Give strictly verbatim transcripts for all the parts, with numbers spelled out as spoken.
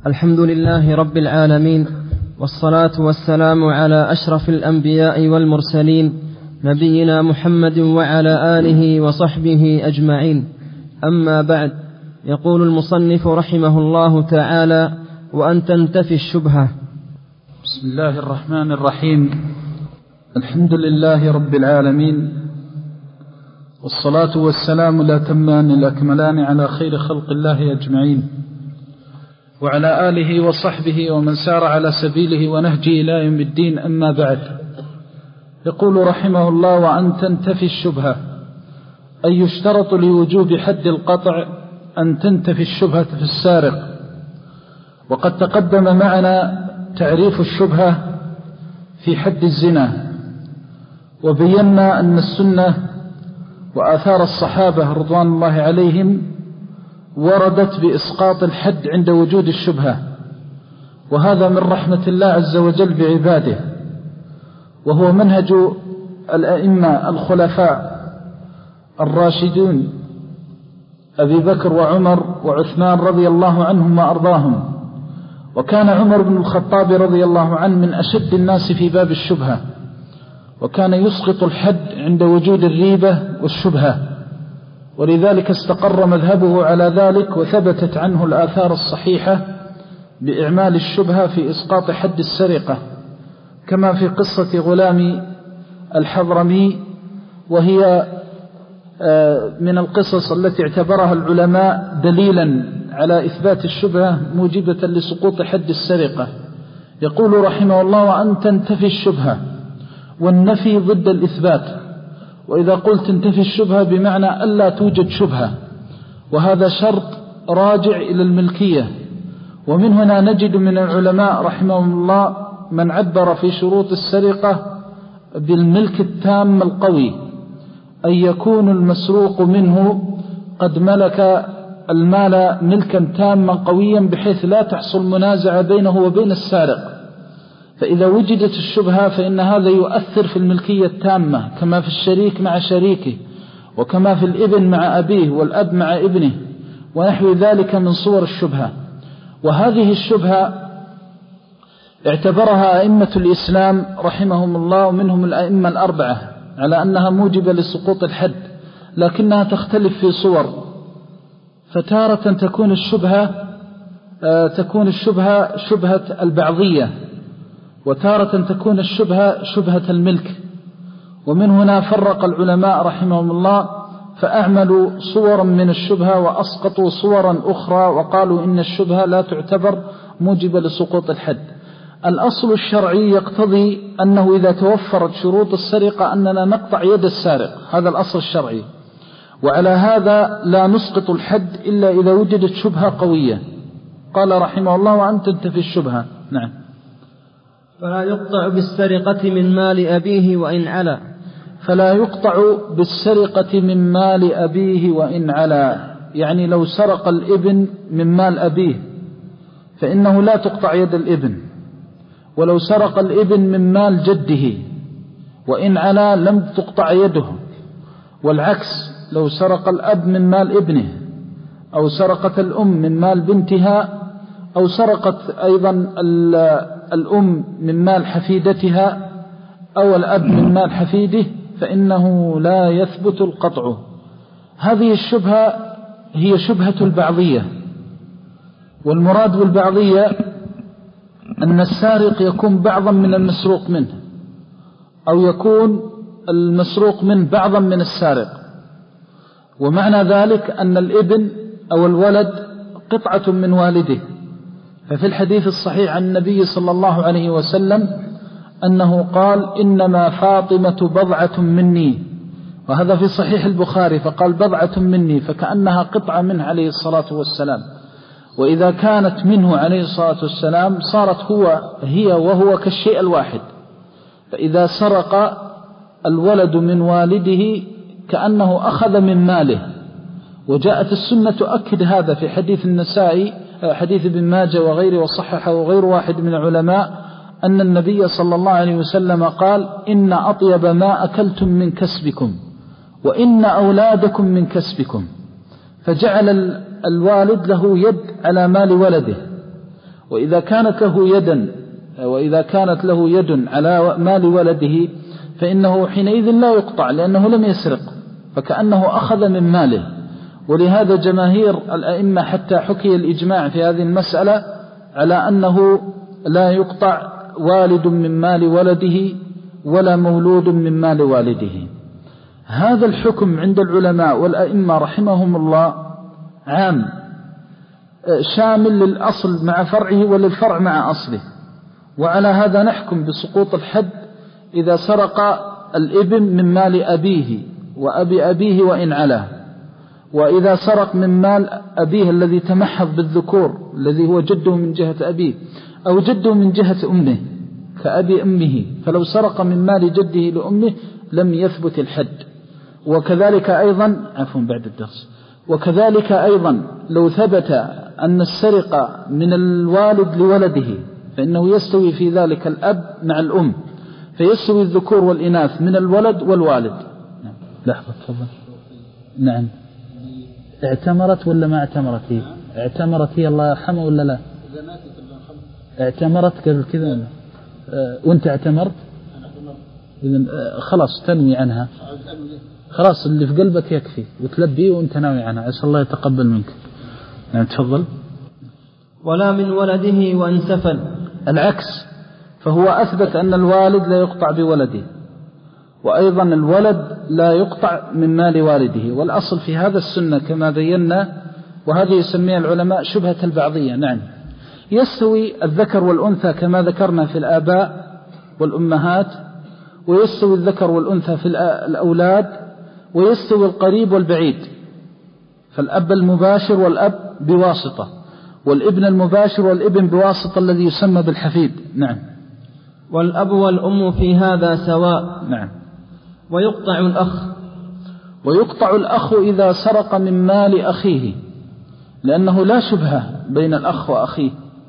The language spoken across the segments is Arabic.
الحمد لله رب العالمين، والصلاة والسلام على أشرف الأنبياء والمرسلين، نبينا محمد وعلى آله وصحبه أجمعين. أما بعد، يقول المصنف رحمه الله تعالى: وأن تنتفي الشبهة. بسم الله الرحمن الرحيم. الحمد لله رب العالمين، والصلاة والسلام الأتمان الأكملان على خير خلق الله أجمعين، وعلى آله وصحبه ومن سار على سبيله ونهجه إلى يوم الدين. أما بعد، يقول رحمه الله: وأن تنتفي الشبهة، أي يشترط لوجوب حد القطع أن تنتفي الشبهة في السارق. وقد تقدم معنا تعريف الشبهة في حد الزنا، وبينا أن السنة وآثار الصحابة رضوان الله عليهم وردت بإسقاط الحد عند وجود الشبهة، وهذا من رحمة الله عز وجل بعباده، وهو منهج الأئمة الخلفاء الراشدون أبي بكر وعمر وعثمان رضي الله عنهم وأرضاهم. وكان عمر بن الخطاب رضي الله عنه من أشد الناس في باب الشبهة، وكان يسقط الحد عند وجود الريبة والشبهة، ولذلك استقر مذهبه على ذلك، وثبتت عنه الآثار الصحيحة بإعمال الشبهة في إسقاط حد السرقة، كما في قصة غلام الحضرمي، وهي من القصص التي اعتبرها العلماء دليلا على إثبات الشبهة موجبة لسقوط حد السرقة. يقول رحمه الله: وأن تنتفي الشبهة، والنفي ضد الإثبات. وإذا قلت تنتفي الشبهة بمعنى ألا توجد شبهة، وهذا شرط راجع إلى الملكية. ومن هنا نجد من العلماء رحمهم الله من عبر في شروط السرقة بالملك التام القوي، أن يكون المسروق منه قد ملك المال ملكا تاما قويا بحيث لا تحصل منازعة بينه وبين السارق. فإذا وجدت الشبهة فإن هذا يؤثر في الملكية التامة، كما في الشريك مع شريكه، وكما في الابن مع أبيه، والأب مع ابنه، ونحو ذلك من صور الشبهة. وهذه الشبهة اعتبرها أئمة الإسلام رحمهم الله، ومنهم الأئمة الأربعة، على أنها موجبة لسقوط الحد، لكنها تختلف في صور. فتارة تكون الشبهة تكون الشبهة شبهة البعضية، وتارة تكون الشبهة شبهة الملك. ومن هنا فرق العلماء رحمهم الله، فأعملوا صورا من الشبهة وأسقطوا صورا أخرى، وقالوا إن الشبهة لا تعتبر موجبة لسقوط الحد. الأصل الشرعي يقتضي أنه إذا توفرت شروط السرقة أننا نقطع يد السارق، هذا الأصل الشرعي. وعلى هذا لا نسقط الحد إلا إذا وجدت شبهة قوية. قال رحمه الله: وأن تنتفي الشبهة. نعم. فلا يقطع بالسرقة من مال أبيه وإن علا فلا يقطع بالسرقة من مال أبيه وإن علا، يعني لو سرق الابن من مال أبيه فإنه لا تقطع يد الابن، ولو سرق الابن من مال جده وإن علا لم تقطع يده. والعكس، لو سرق الأب من مال ابنه، أو سرقت الأم من مال بنتها، أو سرقت أيضا الأم من مال حفيدتها، أو الأب من مال حفيده، فإنه لا يثبت القطع. هذه الشبهة هي شبهة البعضية. والمراد بالبعضية أن السارق يكون بعضا من المسروق منه، أو يكون المسروق منه بعضا من السارق. ومعنى ذلك أن الابن أو الولد قطعة من والده. ففي الحديث الصحيح عن النبي صلى الله عليه وسلم أنه قال: إنما فاطمة بضعة مني، وهذا في صحيح البخاري، فقال بضعة مني، فكأنها قطعة منه عليه الصلاة والسلام. وإذا كانت منه عليه الصلاة والسلام صارت هو هي وهو كالشيء الواحد. فإذا سرق الولد من والده كأنه أخذ من ماله. وجاءت السنة تؤكد هذا في حديث النسائي، حديث ابن ماجه وغيره، وصححه غير واحد من العلماء، أن النبي صلى الله عليه وسلم قال: إن أطيب ما أكلتم من كسبكم، وإن أولادكم من كسبكم. فجعل الوالد له يد على مال ولده، وإذا كانت له يدا وإذا كانت له يد على مال ولده فإنه حينئذ لا يقطع لأنه لم يسرق، فكأنه أخذ من ماله. ولهذا جماهير الأئمة حتى حكي الإجماع في هذه المسألة على أنه لا يقطع والد من مال ولده ولا مولود من مال والده. هذا الحكم عند العلماء والأئمة رحمهم الله عام شامل للأصل مع فرعه وللفرع مع أصله. وعلى هذا نحكم بسقوط الحد إذا سرق الابن من مال أبيه وأبي أبيه وإن علاه، وإذا سرق من مال أبيه الذي تمحض بالذكور الذي هو جده من جهة أبيه أو جده من جهة أمه كأبي أمه، فلو سرق من مال جده لأمه لم يثبت الحد. وكذلك أيضا عفوا بعد الدرس وكذلك أيضا لو ثبت أن السرقة من الوالد لولده فإنه يستوي في ذلك الأب مع الأم، فيستوي الذكور والإناث من الولد والوالد. لحظة تفضل. نعم. اعتمرت ولا ما اعتمرت هي؟ اعتمرت هي الله يرحمها ولا لا؟ اعتمرت قبل كذا اه وانت اعتمرت؟ إذن اه خلاص تنوي عنها، خلاص اللي في قلبك يكفي وتلبيه وانت ناوي عنها، أسأل الله يتقبل منك. نعم تفضل. ولا من ولده وأن سفل. العكس، فهو أثبت أن الوالد لا يقطع بولده، وأيضا الولد لا يقطع من مال والده، والأصل في هذا السنة كما بينا، وهذه يسميها العلماء شبهة البعضية. نعم يستوي الذكر والأنثى كما ذكرنا في الآباء والأمهات، ويستوي الذكر والأنثى في الأولاد، ويستوي القريب والبعيد، فالأب المباشر والأب بواسطة، والابن المباشر والابن بواسطة الذي يسمى بالحفيد. نعم. والأب والأم في هذا سواء. نعم. ويقطع الأخ. ويقطع الأخ إذا سرق من مال أخيه، لأنه لا شبهة بين الأخ وأخيه،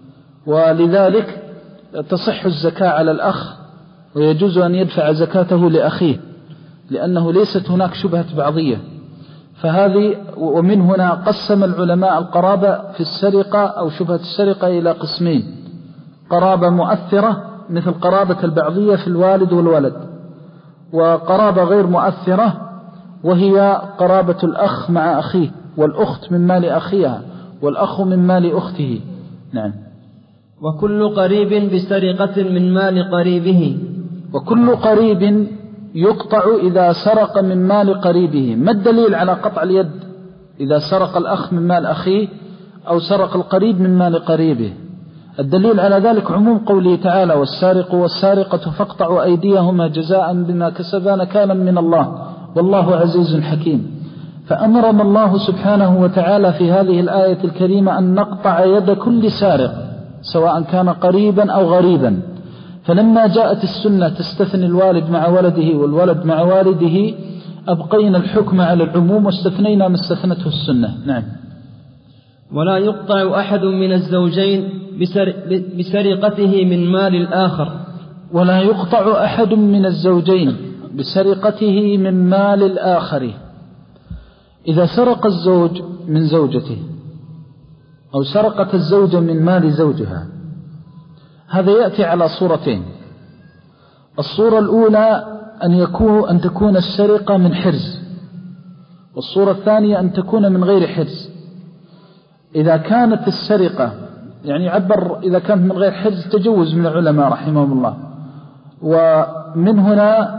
ولذلك تصح الزكاة على الأخ ويجوز أن يدفع زكاته لأخيه، لأنه ليست هناك شبهة بعضية. فهذه ومن هنا قسم العلماء القرابة في السرقة أو شبهة السرقة إلى قسمين: قرابة مؤثرة مثل قرابة البعضية في الوالد والولد، وقرابة غير مؤثرة وهي قرابة الأخ مع أخيه، والأخت من مال أخيها، والأخ من مال أخته. نعم. وكل قريب بسرقة من مال قريبه. وكل قريب يقطع إذا سرق من مال قريبه. ما الدليل على قطع اليد إذا سرق الأخ من مال أخيه أو سرق القريب من مال قريبه؟ الدليل على ذلك عموم قوله تعالى: والسارق والسارقة فاقطعوا أيديهما جزاء بما كسبا نكالا من الله والله عزيز حكيم. فأمرنا الله سبحانه وتعالى في هذه الآية الكريمة أن نقطع يد كل سارق سواء كان قريبا أو غريبا. فلما جاءت السنة تستثني الوالد مع ولده والولد مع والده أبقينا الحكم على العموم واستثنينا ما استثنته السنة. نعم. ولا يقطع أحد من الزوجين بسرقته من مال الآخر. ولا يقطع أحد من الزوجين بسرقته من مال الآخر. إذا سرق الزوج من زوجته أو سرقت الزوجة من مال زوجها، هذا يأتي على صورتين. الصورة الأولى أن يكون أن تكون السرقة من حرز، والصورة الثانية أن تكون من غير حرز. إذا كانت السرقة يعني عبر إذا كانت من غير حرز تجوز من العلماء رحمهم الله، ومن هنا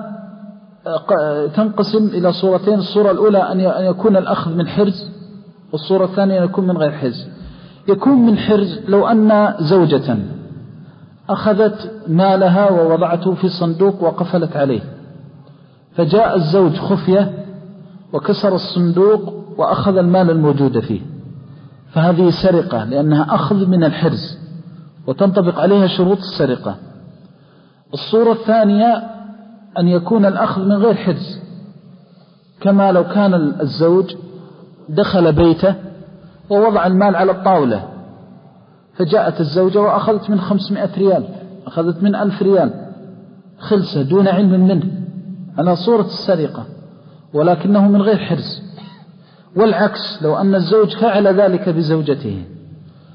تنقسم إلى صورتين: الصورة الأولى أن يكون الأخذ من حرز، والصورة الثانية أن يكون من غير حرز. يكون من حرز لو أن زوجة أخذت مالها ووضعته في صندوق وقفلت عليه، فجاء الزوج خفية وكسر الصندوق وأخذ المال الموجود فيه، فهذه سرقة لأنها أخذ من الحرز وتنطبق عليها شروط السرقة. الصورة الثانية أن يكون الأخذ من غير حرز، كما لو كان الزوج دخل بيته ووضع المال على الطاولة، فجاءت الزوجة وأخذت من خمسمائة ريال، أخذت من ألف ريال خلصة دون علم منه، على صورة السرقة ولكنه من غير حرز. والعكس لو أن الزوج فعل ذلك بزوجته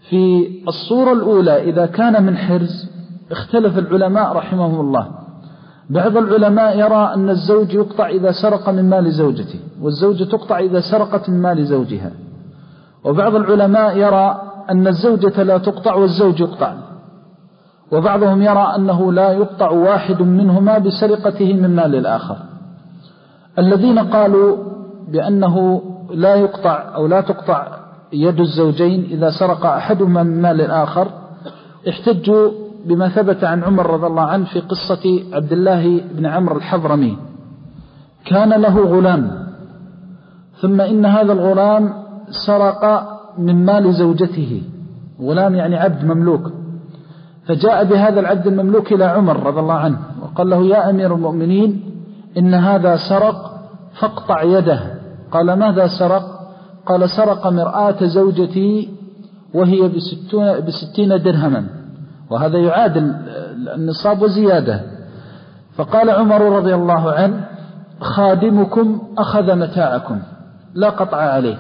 في الصورة الأولى إذا كان من حرز اختلف العلماء رحمهم الله. بعض العلماء يرى أن الزوج يقطع إذا سرق من مال زوجته، والزوجة تقطع إذا سرقت من مال زوجها. وبعض العلماء يرى أن الزوجة لا تقطع والزوج يقطع. وبعضهم يرى أنه لا يقطع واحد منهما بسرقته من مال الآخر. الذين قالوا بأنه لا يقطع أو لا تقطع يد الزوجين إذا سرق أحدهما من مال الآخر احتجوا بما ثبت عن عمر رضي الله عنه في قصة عبد الله بن عمرو الحضرمي. كان له غلام، ثم إن هذا الغلام سرق من مال زوجته، غلام يعني عبد مملوك، فجاء بهذا العبد المملوك إلى عمر رضي الله عنه وقال له: يا أمير المؤمنين، إن هذا سرق فاقطع يده. قال: ماذا سرق؟ قال: سرق مرآة زوجتي وهي بستين درهما، وهذا يعادل النصاب وزيادة. فقال عمر رضي الله عنه: خادمكم أخذ متاعكم لا قطع عليه،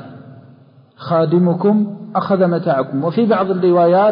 خادمكم أخذ متاعكم. وفي بعض الروايات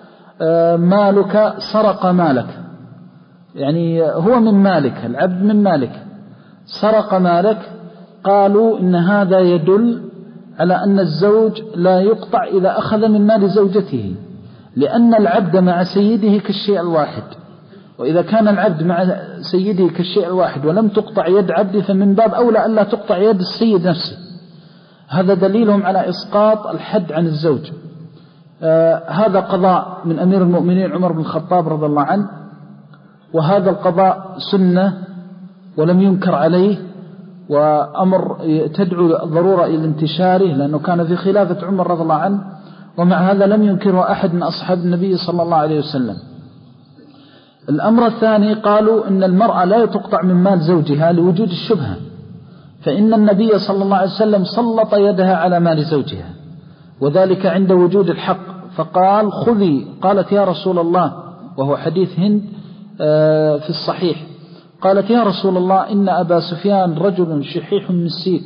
مالك سرق مالك، يعني هو من مالك، العبد من مالك سرق مالك. قالوا إن هذا يدل على أن الزوج لا يقطع إذا أخذ من مال زوجته، لأن العبد مع سيده كالشيء الواحد، وإذا كان العبد مع سيده كالشيء الواحد ولم تقطع يد عبده فمن باب أولى ألا تقطع يد السيد نفسه. هذا دليلهم على إسقاط الحد عن الزوج. آه هذا قضاء من أمير المؤمنين عمر بن الخطاب رضي الله عنه، وهذا القضاء سنة ولم ينكر عليه، وأمر تدعو ضرورة إلى انتشاره لأنه كان في خلافة عمر رضي الله عنه، ومع هذا لم ينكره أحد من أصحاب النبي صلى الله عليه وسلم. الأمر الثاني قالوا إن المرأة لا تقطع من مال زوجها لوجود الشبهة، فإن النبي صلى الله عليه وسلم سلط يدها على مال زوجها، وذلك عند وجود الحق، فقال: خذي. قالت: يا رسول الله، وهو حديث هند في الصحيح، قالت: يا رسول الله، إن أبا سفيان رجل شحيح مسيك،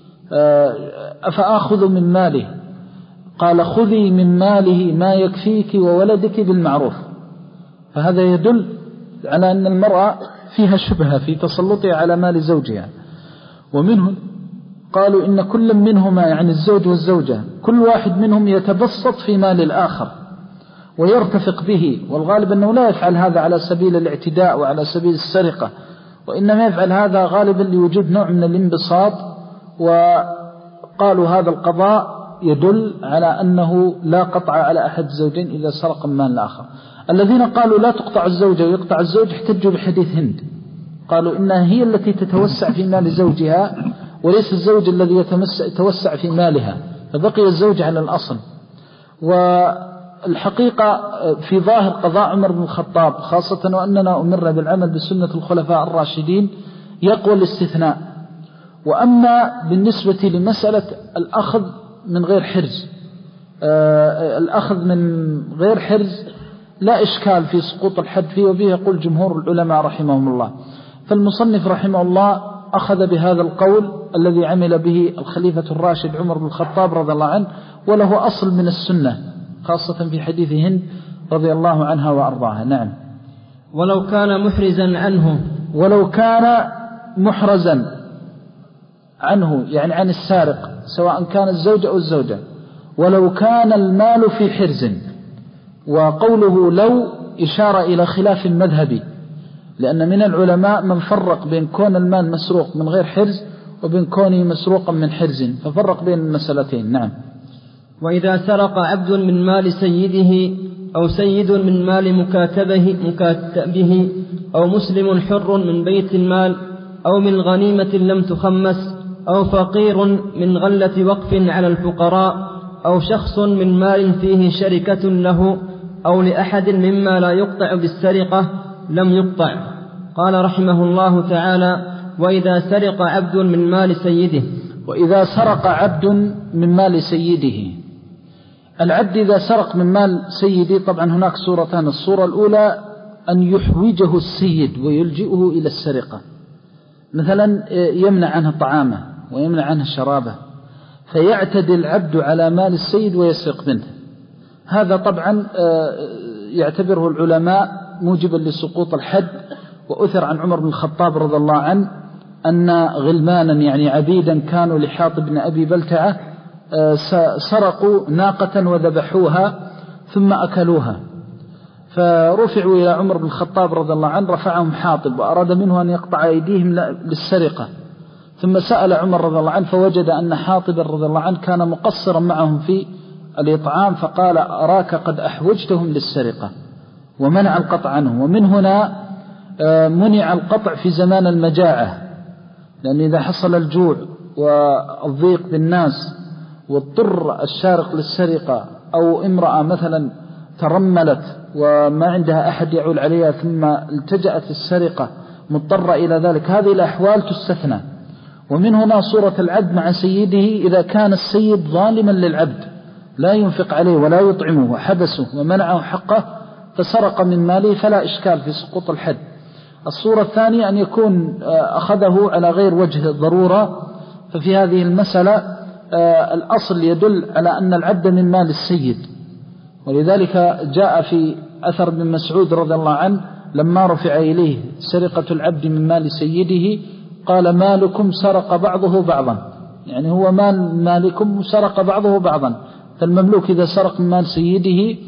أفأخذ من ماله؟ قال: خذي من ماله ما يكفيك وولدك بالمعروف. فهذا يدل على أن المرأة فيها شبهة في تسلطها على مال زوجها. ومنهم قالوا إن كل منهما، يعني الزوج والزوجة، كل واحد منهم يتبسط في مال الآخر ويرتفق به، والغالب أنه لا يفعل هذا على سبيل الاعتداء وعلى سبيل السرقة، وإنما يفعل هذا غالبا لوجود نوع من الانبساط. وقالوا هذا القضاء يدل على أنه لا قطع على أحد الزوجين إذا سرق من مال الآخر. الذين قالوا لا تقطع الزوجة ويقطع الزوج احتجوا بحديث هند، قالوا إنها هي التي تتوسع في مال زوجها وليس الزوج الذي يتوسع في مالها، فبقي الزوج على الأصل. والحقيقة في ظاهر قضاء عمر بن الخطاب، خاصة وأننا أمرنا بالعمل بسنة الخلفاء الراشدين، يقوى الاستثناء. وأما بالنسبة لمسألة الأخذ من غير حرز، آه الأخذ من غير حرز لا إشكال في سقوط الحد فيه، وبه يقول جمهور العلماء رحمهم الله. فالمصنف رحمه الله أخذ بهذا القول الذي عمل به الخليفة الراشد عمر بن الخطاب رضي الله عنه، وله أصل من السنة، خاصة في حديث هند رضي الله عنها وأرضاها. نعم. ولو كان محرزا عنه، ولو كان محرزا عنه يعني عن السارق، سواء كان الزوج أو الزوجة، ولو كان المال في حرز. وقوله لو إشارة إلى خلاف مذهبي، لأن من العلماء من فرق بين كون المال مسروق من غير حرز وبين كونه مسروقا من حرز، ففرق بين المسألتين. نعم. وإذا سرق عبد من مال سيده أو سيد من مال مكاتبه, مكاتبه أو مسلم حر من بيت المال أو من غنيمة لم تخمس أو فقير من غلة وقف على الفقراء أو شخص من مال فيه شركة له أو لأحد مما لا يقطع بالسرقة لم يقطع. قال رحمه الله تعالى: وإذا سرق عبد من مال سيده. وإذا سرق عبد من مال سيده، العبد إذا سرق من مال سيده، طبعا هناك صورتان. الصورة الأولى أن يحوجه السيد ويلجئه إلى السرقة، مثلا يمنع عنه طعامه ويمنع عنه شرابه، فيعتدي العبد على مال السيد ويسرق منه. هذا طبعا يعتبره العلماء موجبا لسقوط الحد. وأثر عن عمر بن الخطاب رضي الله عنه أن غلمانا يعني عبيدا كانوا لحاطب بن أبي بلتعة سرقوا ناقة وذبحوها ثم أكلوها، فرفعوا إلى عمر بن الخطاب رضي الله عنه، رفعهم حاطب وأراد منه أن يقطع أيديهم للسرقة، ثم سأل عمر رضي الله عنه فوجد أن حاطب رضي الله عنه كان مقصرا معهم في الإطعام، فقال أراك قد أحوجتهم للسرقة ومنع القطع عنهم. ومن هنا منع القطع في زمان المجاعة، لأن إذا حصل الجوع والضيق بالناس واضطر السارق للسرقة، أو امرأة مثلا ترملت وما عندها أحد يعول عليها ثم التجأت السرقة مضطرة إلى ذلك، هذه الأحوال تستثنى. ومن هنا صورة العبد مع سيده، إذا كان السيد ظالما للعبد لا ينفق عليه ولا يطعمه وحبسه ومنعه حقه فسرق من ماله فلا إشكال في سقوط الحد. الصورة الثانية أن يكون أخذه على غير وجه الضرورة، ففي هذه المسألة الأصل يدل على أن العبد من مال السيد، ولذلك جاء في أثر ابن مسعود رضي الله عنه لما رفع إليه سرقة العبد من مال سيده قال مالكم سرق بعضه بعضا، يعني هو مال مالكم سرق بعضه بعضا. فالمملوك إذا سرق من مال سيده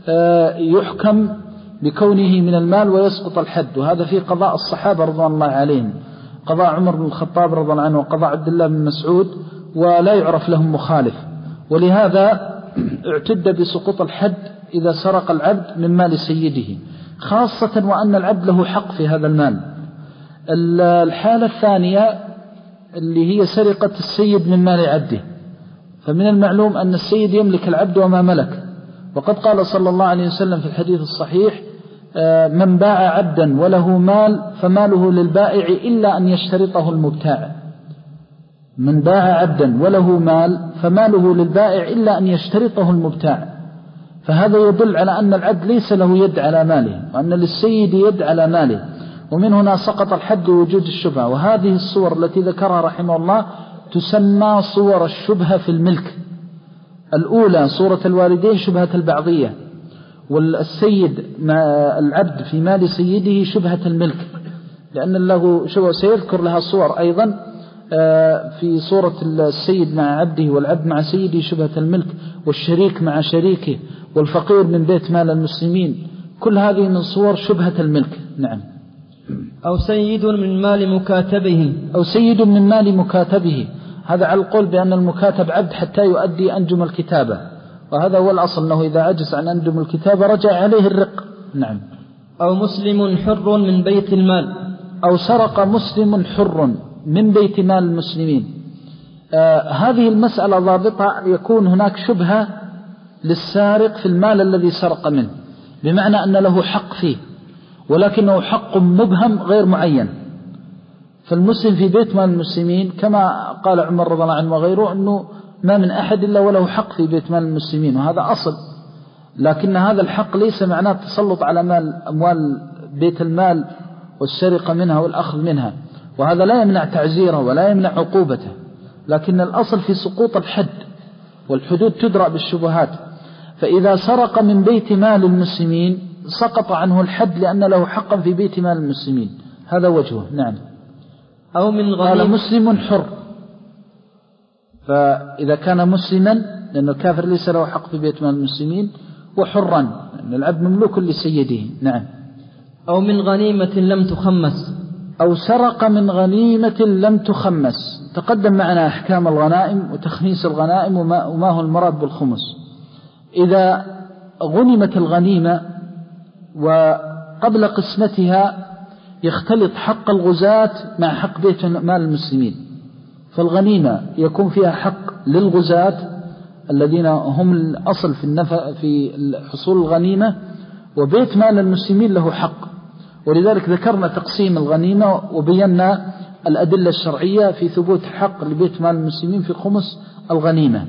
يحكم بكونه من المال ويسقط الحد. وهذا في قضاء الصحابة رضوان الله عليهم، قضاء عمر بن الخطاب رضي الله عنه وقضاء عبد الله بن مسعود، ولا يعرف لهم مخالف. ولهذا اعتد بسقوط الحد إذا سرق العبد من مال سيده، خاصة وأن العبد له حق في هذا المال. الحالة الثانية اللي هي سرقة السيد من مال عبده، فمن المعلوم أن السيد يملك العبد وما ملك، وقد قال صلى الله عليه وسلم في الحديث الصحيح من باع عبدا وله مال فماله للبائع إلا أن يشترطه المبتاع. من باع عبدا وله مال فماله للبائع إلا أن يشترطه المبتاع. فهذا يدل على أن العبد ليس له يد على ماله، وأن للسيد يد على ماله. ومن هنا سقط الحد وجود الشبهة. وهذه الصور التي ذكرها رحمه الله تسمى صور الشبهة في الملك. الأولى صورة الوالدين شبهة البعضية، والسيد مع العبد في مال سيده شبهة الملك، لأن له شبهة سيذكر لها صور أيضا في صورة السيد مع عبده والعبد مع سيده شبهة الملك، والشريك مع شريكه، والفقير من بيت مال المسلمين، كل هذه من صور شبهة الملك. نعم. أو سيد من مال مكاتبه، أو سيد من مال مكاتبه، هذا على القول بأن المكاتب عبد حتى يؤدي أنجم الكتابة، وهذا هو الأصل أنه إذا عجز عن أنجم الكتابة رجع عليه الرق. نعم. أو مسلم حر من بيت المال، أو سرق مسلم حر من بيت مال المسلمين. آه هذه المسألة ضابطة يكون هناك شبهة للسارق في المال الذي سرق منه، بمعنى أن له حق فيه ولكنه حق مبهم غير معين. فالمسلم في بيت مال المسلمين كما قال عمر رضي الله عنه وغيره أنه ما من أحد إلا وله حق في بيت مال المسلمين، وهذا أصل. لكن هذا الحق ليس معناه التسلط على مال أموال بيت المال والسرقة منها والأخذ منها، وهذا لا يمنع تعزيره ولا يمنع عقوبته، لكن الأصل في سقوط الحد، والحدود تدرأ بالشبهات. فإذا سرق من بيت مال المسلمين سقط عنه الحد لأن له حقا في بيت مال المسلمين، هذا وجهه. نعم. أو من غنيمة، قال مسلم حر، فإذا كان مسلما لأن الكافر ليس له حق في بيت مال المسلمين، وحرا لأن العبد مملوك لسيده. نعم. أو من غنيمة لم تخمس، أو سرق من غنيمة لم تخمس. تقدم معنا أحكام الغنائم وتخميس الغنائم وما, وما هو المراد بالخمس. إذا غنمت الغنيمة وقبل قسمتها يختلط حق الغزاة مع حق بيت مال المسلمين، فالغنيمة يكون فيها حق للغزاة الذين هم الأصل في النفع في حصول الغنيمة، وبيت مال المسلمين له حق. ولذلك ذكرنا تقسيم الغنيمة وبينا الأدلة الشرعية في ثبوت حق لبيت مال المسلمين في خمس الغنيمة.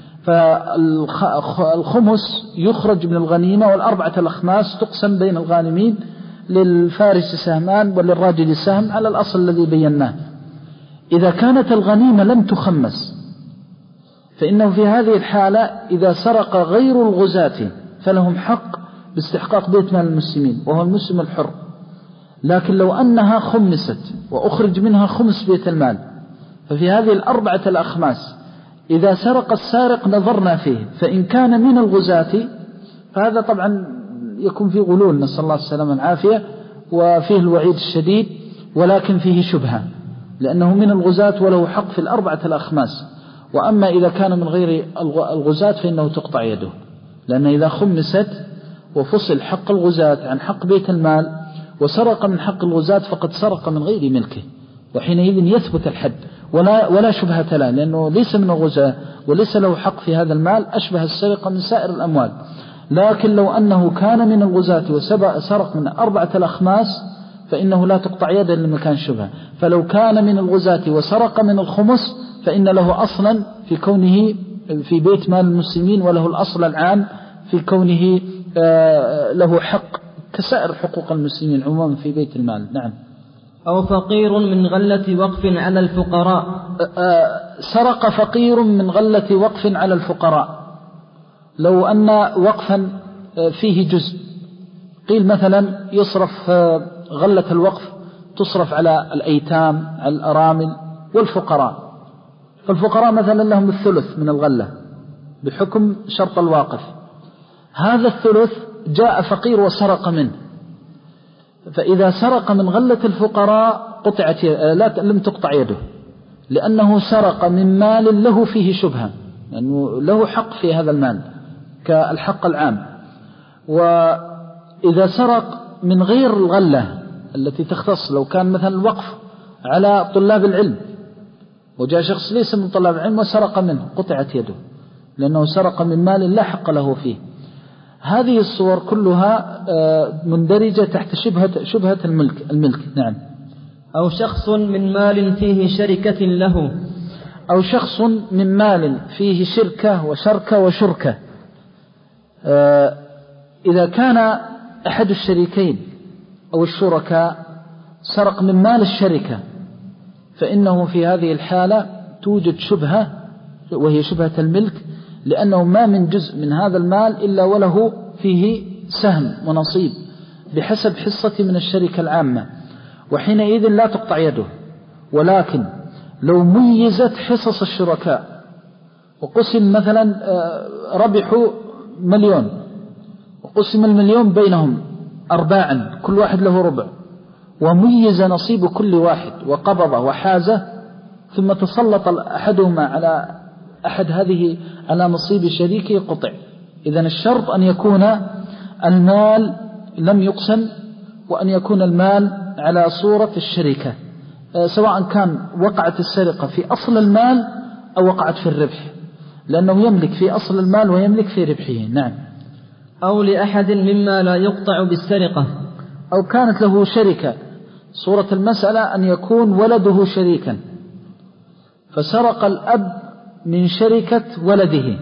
فالخمس يخرج من الغنيمة، والأربعة الأخماس تقسم بين الغانمين، للفارس سهمان وللراجل سهم على الأصل الذي بيناه. إذا كانت الغنيمة لم تخمس فإنه في هذه الحالة إذا سرق غير الغزاة فلهم حق باستحقاق بيت مال المسلمين وهو المسلم الحر. لكن لو أنها خمست وأخرج منها خمس بيت المال، ففي هذه الأربعة الأخماس إذا سرق السارق نظرنا فيه، فإن كان من الغزاة فهذا طبعا يكون فيه غلول، نسأل الله السلامة والعافية، وفيه الوعيد الشديد، ولكن فيه شبهة لأنه من الغزاة وله حق في الأربعة الأخماس. وأما إذا كان من غير الغزاة فإنه تقطع يده، لأن إذا خمست وفصل حق الغزاة عن حق بيت المال وسرق من حق الغزاة فقد سرق من غير ملكه، وحينئذ يثبت الحد ولا, ولا شبهة له، لأنه ليس من الغزاة وليس له حق في هذا المال، أشبه السرقة من سائر الأموال. لكن لو أنه كان من الغزاة وسرق من أربعة الأخماس فإنه لا تقطع يده لمكان شبهة. فلو كان من الغزاة وسرق من الخمس فإن له أصلا في كونه في بيت مال المسلمين، وله الأصل العام في كونه له حق كسائر حقوق المسلمين عموما في بيت المال. نعم. أو فقير من غلة وقف على الفقراء. سرق فقير من غلة وقف على الفقراء، لو أن وقفا فيه جزء، قيل مثلا يصرف غلة الوقف تصرف على الأيتام على الأرامل والفقراء، فالفقراء مثلا لهم الثلث من الغلة بحكم شرط الواقف، هذا الثلث جاء فقير وسرق منه، فإذا سرق من غلة الفقراء قطعت لا لم تقطع يده، لأنه سرق من مال له فيه شبهة، لأنه له حق في هذا المال كالحق العام. وإذا سرق من غير الغلة التي تختص، لو كان مثلا الوقف على طلاب العلم وجاء شخص ليس من طلاب العلم وسرق منه قطعت يده، لأنه سرق من مال لا حق له فيه. هذه الصور كلها مندرجة تحت شبهة, شبهة الملك, الملك. نعم. أو شخص من مال فيه شركة له، أو شخص من مال فيه شركة وشركة وشركة. إذا كان أحد الشريكين أو الشركاء سرق من مال الشركة فإنه في هذه الحالة توجد شبهة وهي شبهة الملك، لأنه ما من جزء من هذا المال إلا وله فيه سهم ونصيب بحسب حصة من الشركة العامة، وحينئذ لا تقطع يده. ولكن لو ميزت حصص الشركاء وقسم مثلا ربحوا مليون وقسم المليون بينهم أرباعا كل واحد له ربع، وميز نصيب كل واحد وقبضه وحازه، ثم تسلط أحدهما على أحد هذه على نصيب شريكه قطع. إذن الشرط أن يكون المال لم يقسم، وأن يكون المال على صورة الشركة، سواء كان وقعت السرقة في أصل المال أو وقعت في الربح، لأنه يملك في أصل المال ويملك في ربحه. نعم. أو لأحد مما لا يقطع بالسرقة، أو كانت له شركة، صورة المسألة أن يكون ولده شريكا، فسرق الأب من شركة ولده،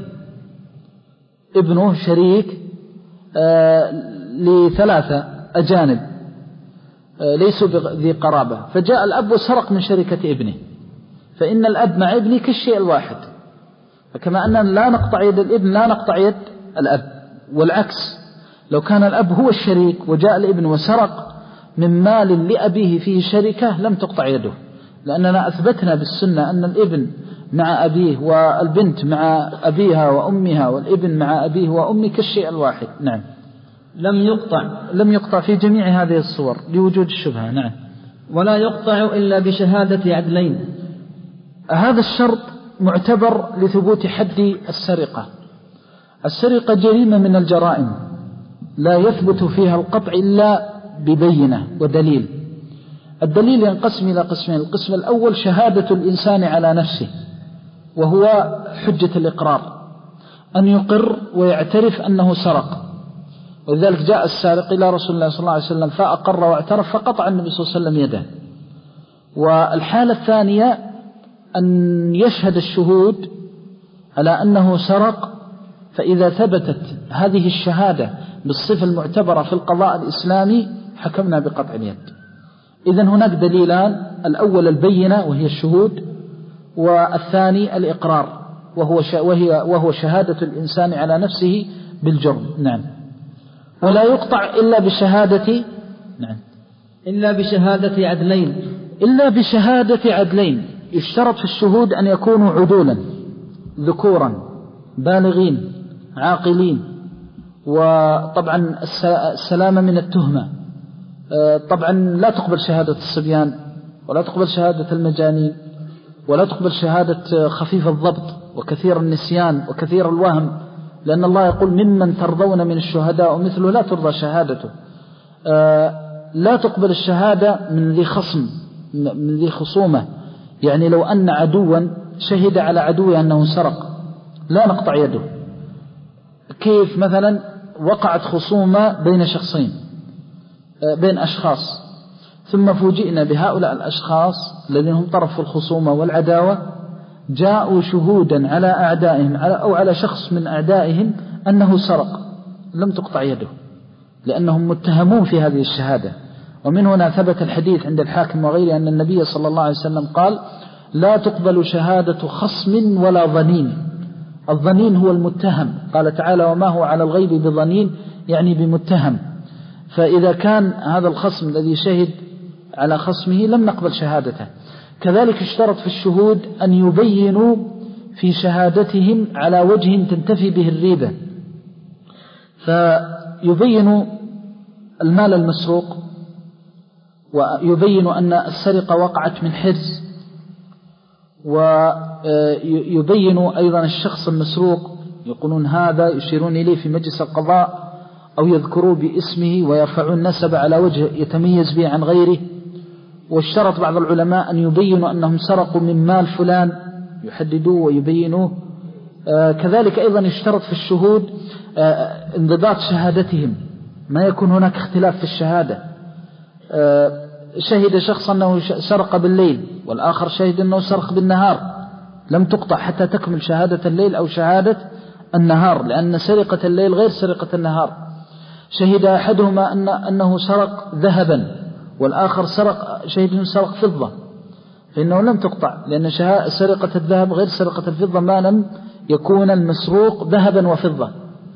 ابنه شريك آه لثلاثة أجانب آه ليسوا ذي قرابة، فجاء الأب وسرق من شركة ابنه، فإن الأب مع ابنه كالشيء الواحد، فكما أننا لا نقطع يد الابن لا نقطع يد الأب. والعكس، لو كان الأب هو الشريك وجاء الابن وسرق من مال لأبيه فيه شركة لم تقطع يده، لأننا أثبتنا بالسنة أن الابن مع أبيه والبنت مع أبيها وأمها والابن مع أبيه وأمه كالشيء الواحد. نعم. لم يقطع لم يقطع في جميع هذه الصور لوجود الشبهة. نعم. ولا يقطع إلا بشهادة عدلين. هذا الشرط معتبر لثبوت حد السرقة. السرقة جريمة من الجرائم لا يثبت فيها القطع إلا ببينة ودليل. الدليل ينقسم إلى قسمين: القسم الأول شهادة الإنسان على نفسه، وهو حجة الإقرار، أن يقر ويعترف أنه سرق، ولذلك جاء السارق إلى رسول الله صلى الله عليه وسلم فأقر واعترف فقطع النبي صلى الله عليه وسلم يده. والحالة الثانية أن يشهد الشهود على أنه سرق، فإذا ثبتت هذه الشهادة بالصفة المعتبرة في القضاء الإسلامي حكمنا بقطع اليد. إذن هناك دليلان: الأول البينة وهي الشهود، والثاني الإقرار وهو وهي وهو شهادة الإنسان على نفسه بالجرم. نعم. ولا يقطع إلا بشهادة نعم إلا بشهادة عدلين إلا بشهادة عدلين. يشترط في الشهود أن يكونوا عدولا ذكورا بالغين عاقلين، وطبعا السلامة من التهمة. طبعا لا تقبل شهادة الصبيان، ولا تقبل شهادة المجانين، ولا تقبل شهادة خفيف الضبط وكثير النسيان وكثير الوهم، لأن الله يقول ممن ترضون من الشهداء ومثله لا ترضى شهادته. لا تقبل الشهادة من ذي خصم من ذي خصومة، يعني لو أن عدوا شهد على عدوه أنه سرق لا نقطع يده. كيف مثلا وقعت خصومة بين شخصين بين أشخاص، ثم فوجئنا بهؤلاء الأشخاص الذين هم طرف في الخصومة والعداوة جاءوا شهودا على أعدائهم أو على شخص من أعدائهم أنه سرق، لم تقطع يده لأنهم متهمون في هذه الشهادة. ومن هنا ثبت الحديث عند الحاكم وغيره أن النبي صلى الله عليه وسلم قال لا تقبل شهادة خصم ولا ظنين. الظنين هو المتهم، قال تعالى وما هو على الغيب بظنين، يعني بمتهم. فإذا كان هذا الخصم الذي شهد على خصمه لم نقبل شهادته. كذلك اشترط في الشهود أن يبينوا في شهادتهم على وجه تنتفي به الريبة، فيبينوا المال المسروق، ويبين أن السرقة وقعت من حرز، ويبين أيضا الشخص المسروق، يقولون هذا يشيرون إليه في مجلس القضاء أو يذكروا باسمه ويرفعون نسب على وجه يتميز به عن غيره. واشترط بعض العلماء أن يبينوا أنهم سرقوا من مال فلان، يحددوه ويبينوه. آه كذلك أيضا يشترط في الشهود آه انضباط شهادتهم، ما يكون هناك اختلاف في الشهادة. آه شهد شخص أنه سرق بالليل والآخر شهد أنه سرق بالنهار، لم تقطع حتى تكمل شهادة الليل أو شهادة النهار، لأن سرقة الليل غير سرقة النهار. شهد أحدهما أن أنه سرق ذهبا والآخر سرق شهد سرق فضة، فإنه لم تقطع، لأن سرقة الذهب غير سرقة الفضة ما لم يكون المسروق ذهبا وفضة.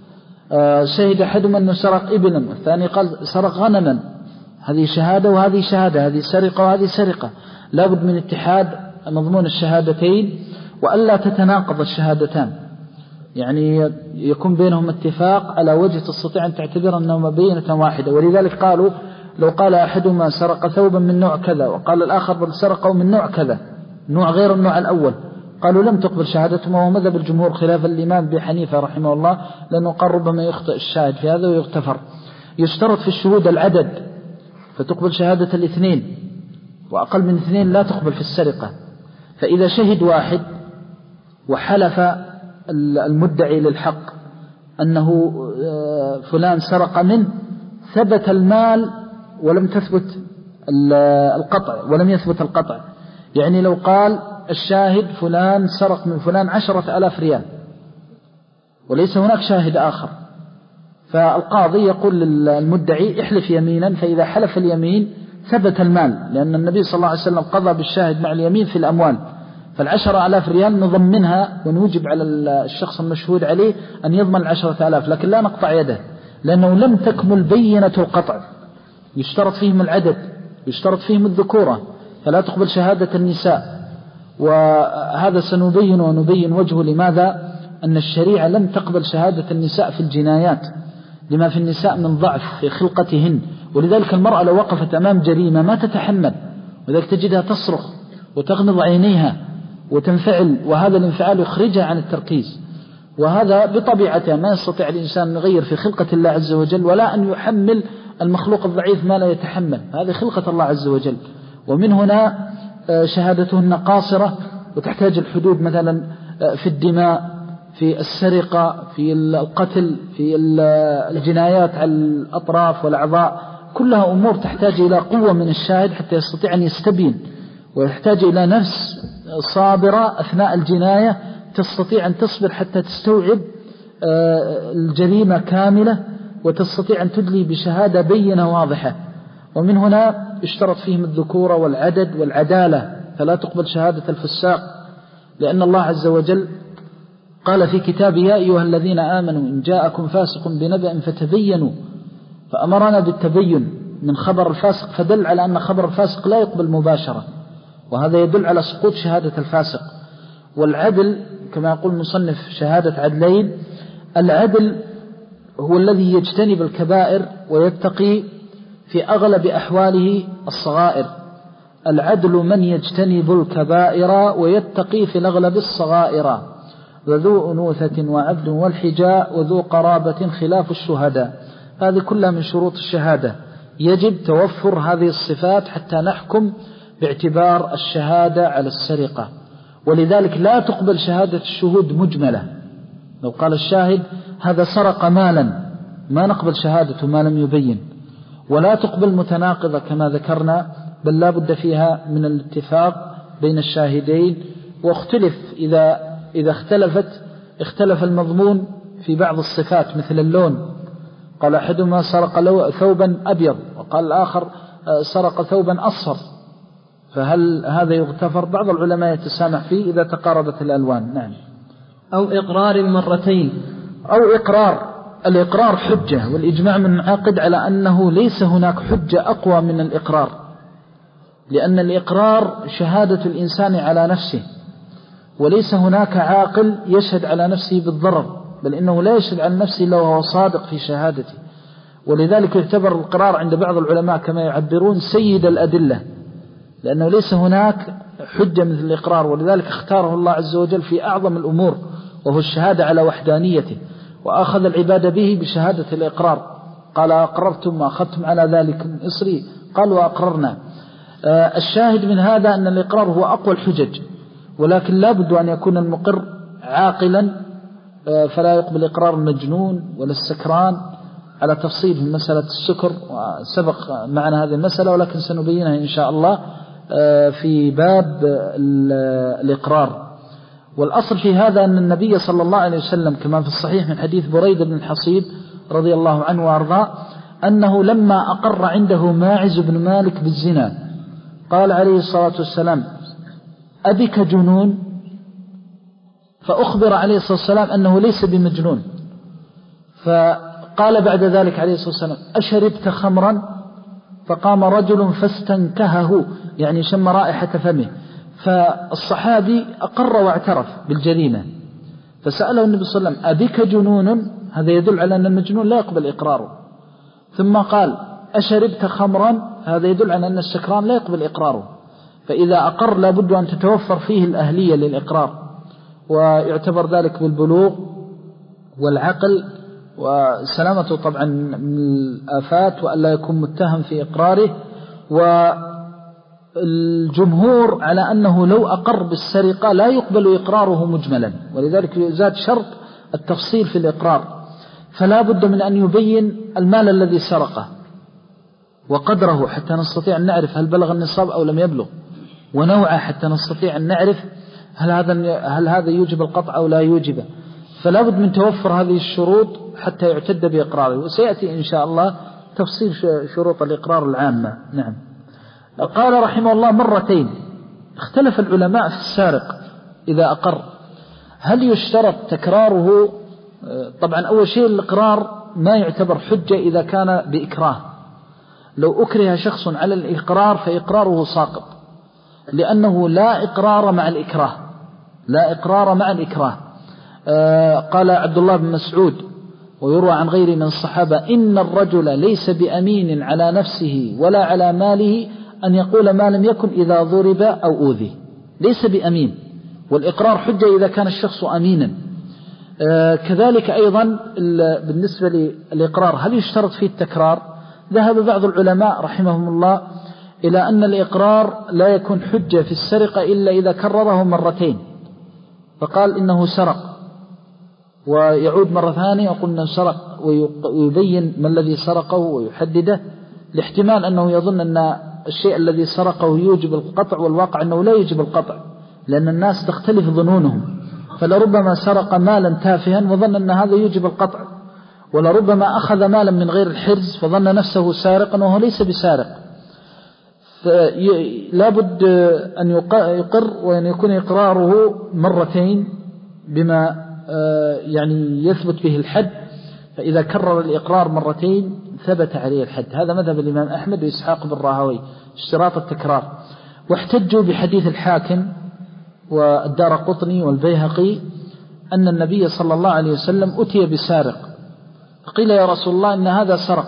شهد أحدهما أنه سرق إبلا والثاني قال سرق غنما، هذه شهادة وهذه شهادة، هذه سرقة وهذه سرقة. لا بد من اتحاد مضمون الشهادتين وألا تتناقض الشهادتان، يعني يكون بينهم اتفاق على وجه تستطيع أن تعتبر أنهما بينة واحدة. ولذلك قالوا لو قال أحدهما سرق ثوبا من نوع كذا وقال الآخر بل سرقوا من نوع كذا، نوع غير النوع الأول، قالوا لم تقبل شهادتهما، وهو مذهب الجمهور خلاف الإمام أبي حنيفة رحمه الله، لأنه قال ربما يخطئ الشاهد في هذا ويغتفر. يشترط في الشهود العدد، فتقبل شهادة الاثنين، وأقل من اثنين لا تقبل في السرقة. فإذا شهد واحد وحلف المدعي للحق أنه فلان سرق منه، ثبت المال ولم تثبت القطع ولم يثبت القطع. يعني لو قال الشاهد فلان سرق من فلان عشرة ألاف ريال وليس هناك شاهد آخر، فالقاضي يقول للمدعي احلف يمينا، فإذا حلف اليمين ثبت المال، لأن النبي صلى الله عليه وسلم قضى بالشاهد مع اليمين في الأموال. فالعشرة ألاف ريال نضمنها ونوجب على الشخص المشهود عليه أن يضمن العشرة ألاف، لكن لا نقطع يده لأنه لم تكمل بينة القطع. يشترط فيهم العدد، يشترط فيهم الذكورة، فلا تقبل شهادة النساء. وهذا سنبين ونبين وجهه لماذا أن الشريعة لم تقبل شهادة النساء في الجنايات، لما في النساء من ضعف في خلقتهن. ولذلك المرأة لو وقفت أمام جريمة ما تتحمل، وذلك تجدها تصرخ وتغمض عينيها وتنفعل، وهذا الانفعال يخرجها عن التركيز، وهذا بطبيعته ما يستطيع الإنسان أن يغير في خلقة الله عز وجل، ولا أن يحمل المخلوق الضعيف ما لا يتحمل، هذه خلقة الله عز وجل. ومن هنا شهادتهن قاصرة، وتحتاج الحدود مثلا في الدماء، في السرقة، في القتل، في الجنايات على الأطراف والأعضاء، كلها أمور تحتاج إلى قوة من الشاهد حتى يستطيع أن يستبين، ويحتاج إلى نفس صابرة أثناء الجناية تستطيع أن تصبر حتى تستوعب الجريمة كاملة، وتستطيع أن تدلي بشهادة بينة واضحة. ومن هنا اشترط فيهم الذكورة والعدد والعدالة، فلا تقبل شهادة الفساق، لأن الله عز وجل قال في كتاب يا أيها الذين آمنوا إن جاءكم فاسق بنبأ فتبينوا، فأمرنا بالتبين من خبر الفاسق، فدل على أن خبر الفاسق لا يقبل مباشرة، وهذا يدل على سقوط شهادة الفاسق. والعدل كما يقول المصنف شهادة عدلين، العدل هو الذي يجتنب الكبائر ويتقي في أغلب أحواله الصغائر. العدل من يجتنب الكبائر ويتقي في الأغلب الصغائر، وذو أنوثة وعبد والحجاء وذو قرابة خلاف الشهداء. هذه كلها من شروط الشهادة، يجب توفر هذه الصفات حتى نحكم باعتبار الشهادة على السرقة. ولذلك لا تقبل شهادة الشهود مجملة، لو قال الشاهد هذا سرق مالا ما نقبل شهادته ما لم يبين. ولا تقبل متناقضة كما ذكرنا، بل لا بد فيها من الاتفاق بين الشاهدين. واختلف إذا, إذا اختلفت اختلف المضمون في بعض الصفات مثل اللون، قال أحدهما سرق ثوبا أبيض وقال الآخر سرق ثوبا أصفر، فهل هذا يغتفر؟ بعض العلماء يتسامح فيه إذا تقاربت الألوان. نعم. أو إقرار مرتين. أو إقرار، الإقرار حجة، والإجماع من عقد على أنه ليس هناك حجة أقوى من الإقرار، لأن الإقرار شهادة الإنسان على نفسه، وليس هناك عاقل يشهد على نفسه بالضرر، بل إنه لا يشهد على نفسه لو هو صادق في شهادته. ولذلك يعتبر الإقرار عند بعض العلماء كما يعبرون سيد الأدلة، لأنه ليس هناك حجة مثل الإقرار، ولذلك اختاره الله عز وجل في أعظم الأمور وهو الشهادة على وحدانيته، وأخذ العبادة به بشهادة الإقرار. قال أقررتم وأخذتم على ذلك إصري، قال وأقررنا. آه الشاهد من هذا أن الإقرار هو أقوى الحجج، ولكن لا بد أن يكون المقر عاقلا، آه فلا يقبل إقرار المجنون ولا السكران، على تفصيل في مسألة السكر، وسبق معنا هذه المسألة ولكن سنبينها إن شاء الله آه في باب الإقرار. والأصل في هذا أن النبي صلى الله عليه وسلم كما في الصحيح من حديث بريدة بن الحصيب رضي الله عنه وأرضاه أنه لما أقر عنده ماعز بن مالك بالزنا قال عليه الصلاة والسلام أبك جنون؟ فأخبر عليه الصلاة والسلام أنه ليس بمجنون، فقال بعد ذلك عليه الصلاة والسلام أشربت خمرا؟ فقام رجل فاستنكهه، يعني شم رائحة فمه، فالصحابي أقر واعترف بالجريمة، فسأله النبي صلى الله عليه وسلم أبك جنون؟ هذا يدل على أن المجنون لا يقبل إقراره. ثم قال أشربت خمرا؟ هذا يدل على أن السكران لا يقبل إقراره. فإذا أقر لابد أن تتوفر فيه الأهلية للإقرار، ويعتبر ذلك بالبلوغ والعقل وسلامته طبعا من الآفات، وأن لا يكون متهم في إقراره. والجمهور على أنه لو أقر بالسرقة لا يقبل إقراره مجملا، ولذلك يزاد شرط التفصيل في الإقرار، فلا بد من أن يبين المال الذي سرقه وقدره حتى نستطيع أن نعرف هل بلغ النصاب أو لم يبلغ، ونوعه حتى نستطيع أن نعرف هل هذا هل هذا يوجب القطع أو لا يوجبه. فلا بد من توفر هذه الشروط حتى يعتد بإقراره، وسيأتي إن شاء الله تفصيل شروط الإقرار العامة. نعم. قال رحمه الله مرتين. اختلف العلماء في السارق إذا أقر هل يشترط تكراره؟ طبعا أول شيء الإقرار ما يعتبر حجة إذا كان بإكراه، لو أكره شخص على الإقرار فإقراره ساقط، لأنه لا إقرار مع الإكراه، لا إقرار مع الإكراه. آه قال عبد الله بن مسعود ويروى عن غيره من الصحابة إن الرجل ليس بأمين على نفسه ولا على ماله أن يقول ما لم يكن إذا ضرب أو أوذي، ليس بأمين، والإقرار حجة إذا كان الشخص أمينا. آه كذلك أيضا بالنسبة للإقرار هل يشترط فيه التكرار؟ ذهب بعض العلماء رحمهم الله إلى أن الإقرار لا يكون حجة في السرقة إلا إذا كرره مرتين، فقال إنه سرق ويعود مرة ثانية ويقول إنه سرق ويبين ما الذي سرقه ويحدده، لاحتمال أنه يظن أن الشيء الذي سرقه يوجب القطع، والواقع أنه لا يوجب القطع، لأن الناس تختلف ظنونهم، فلربما سرق مالا تافها وظن أن هذا يوجب القطع، ولربما أخذ مالا من غير الحرز فظن نفسه سارقا وهو ليس بسارق. لا بد أن يقر وأن يكون إقراره مرتين بما يعني يثبت به الحد، فإذا كرر الإقرار مرتين ثبت عليه الحد. هذا مذهب الإمام أحمد وإسحاق بن راهويه، اشتراط التكرار. واحتجوا بحديث الحاكم والدارقطني والبيهقي أن النبي صلى الله عليه وسلم أتي بسارق، فقيل يا رسول الله إن هذا سرق،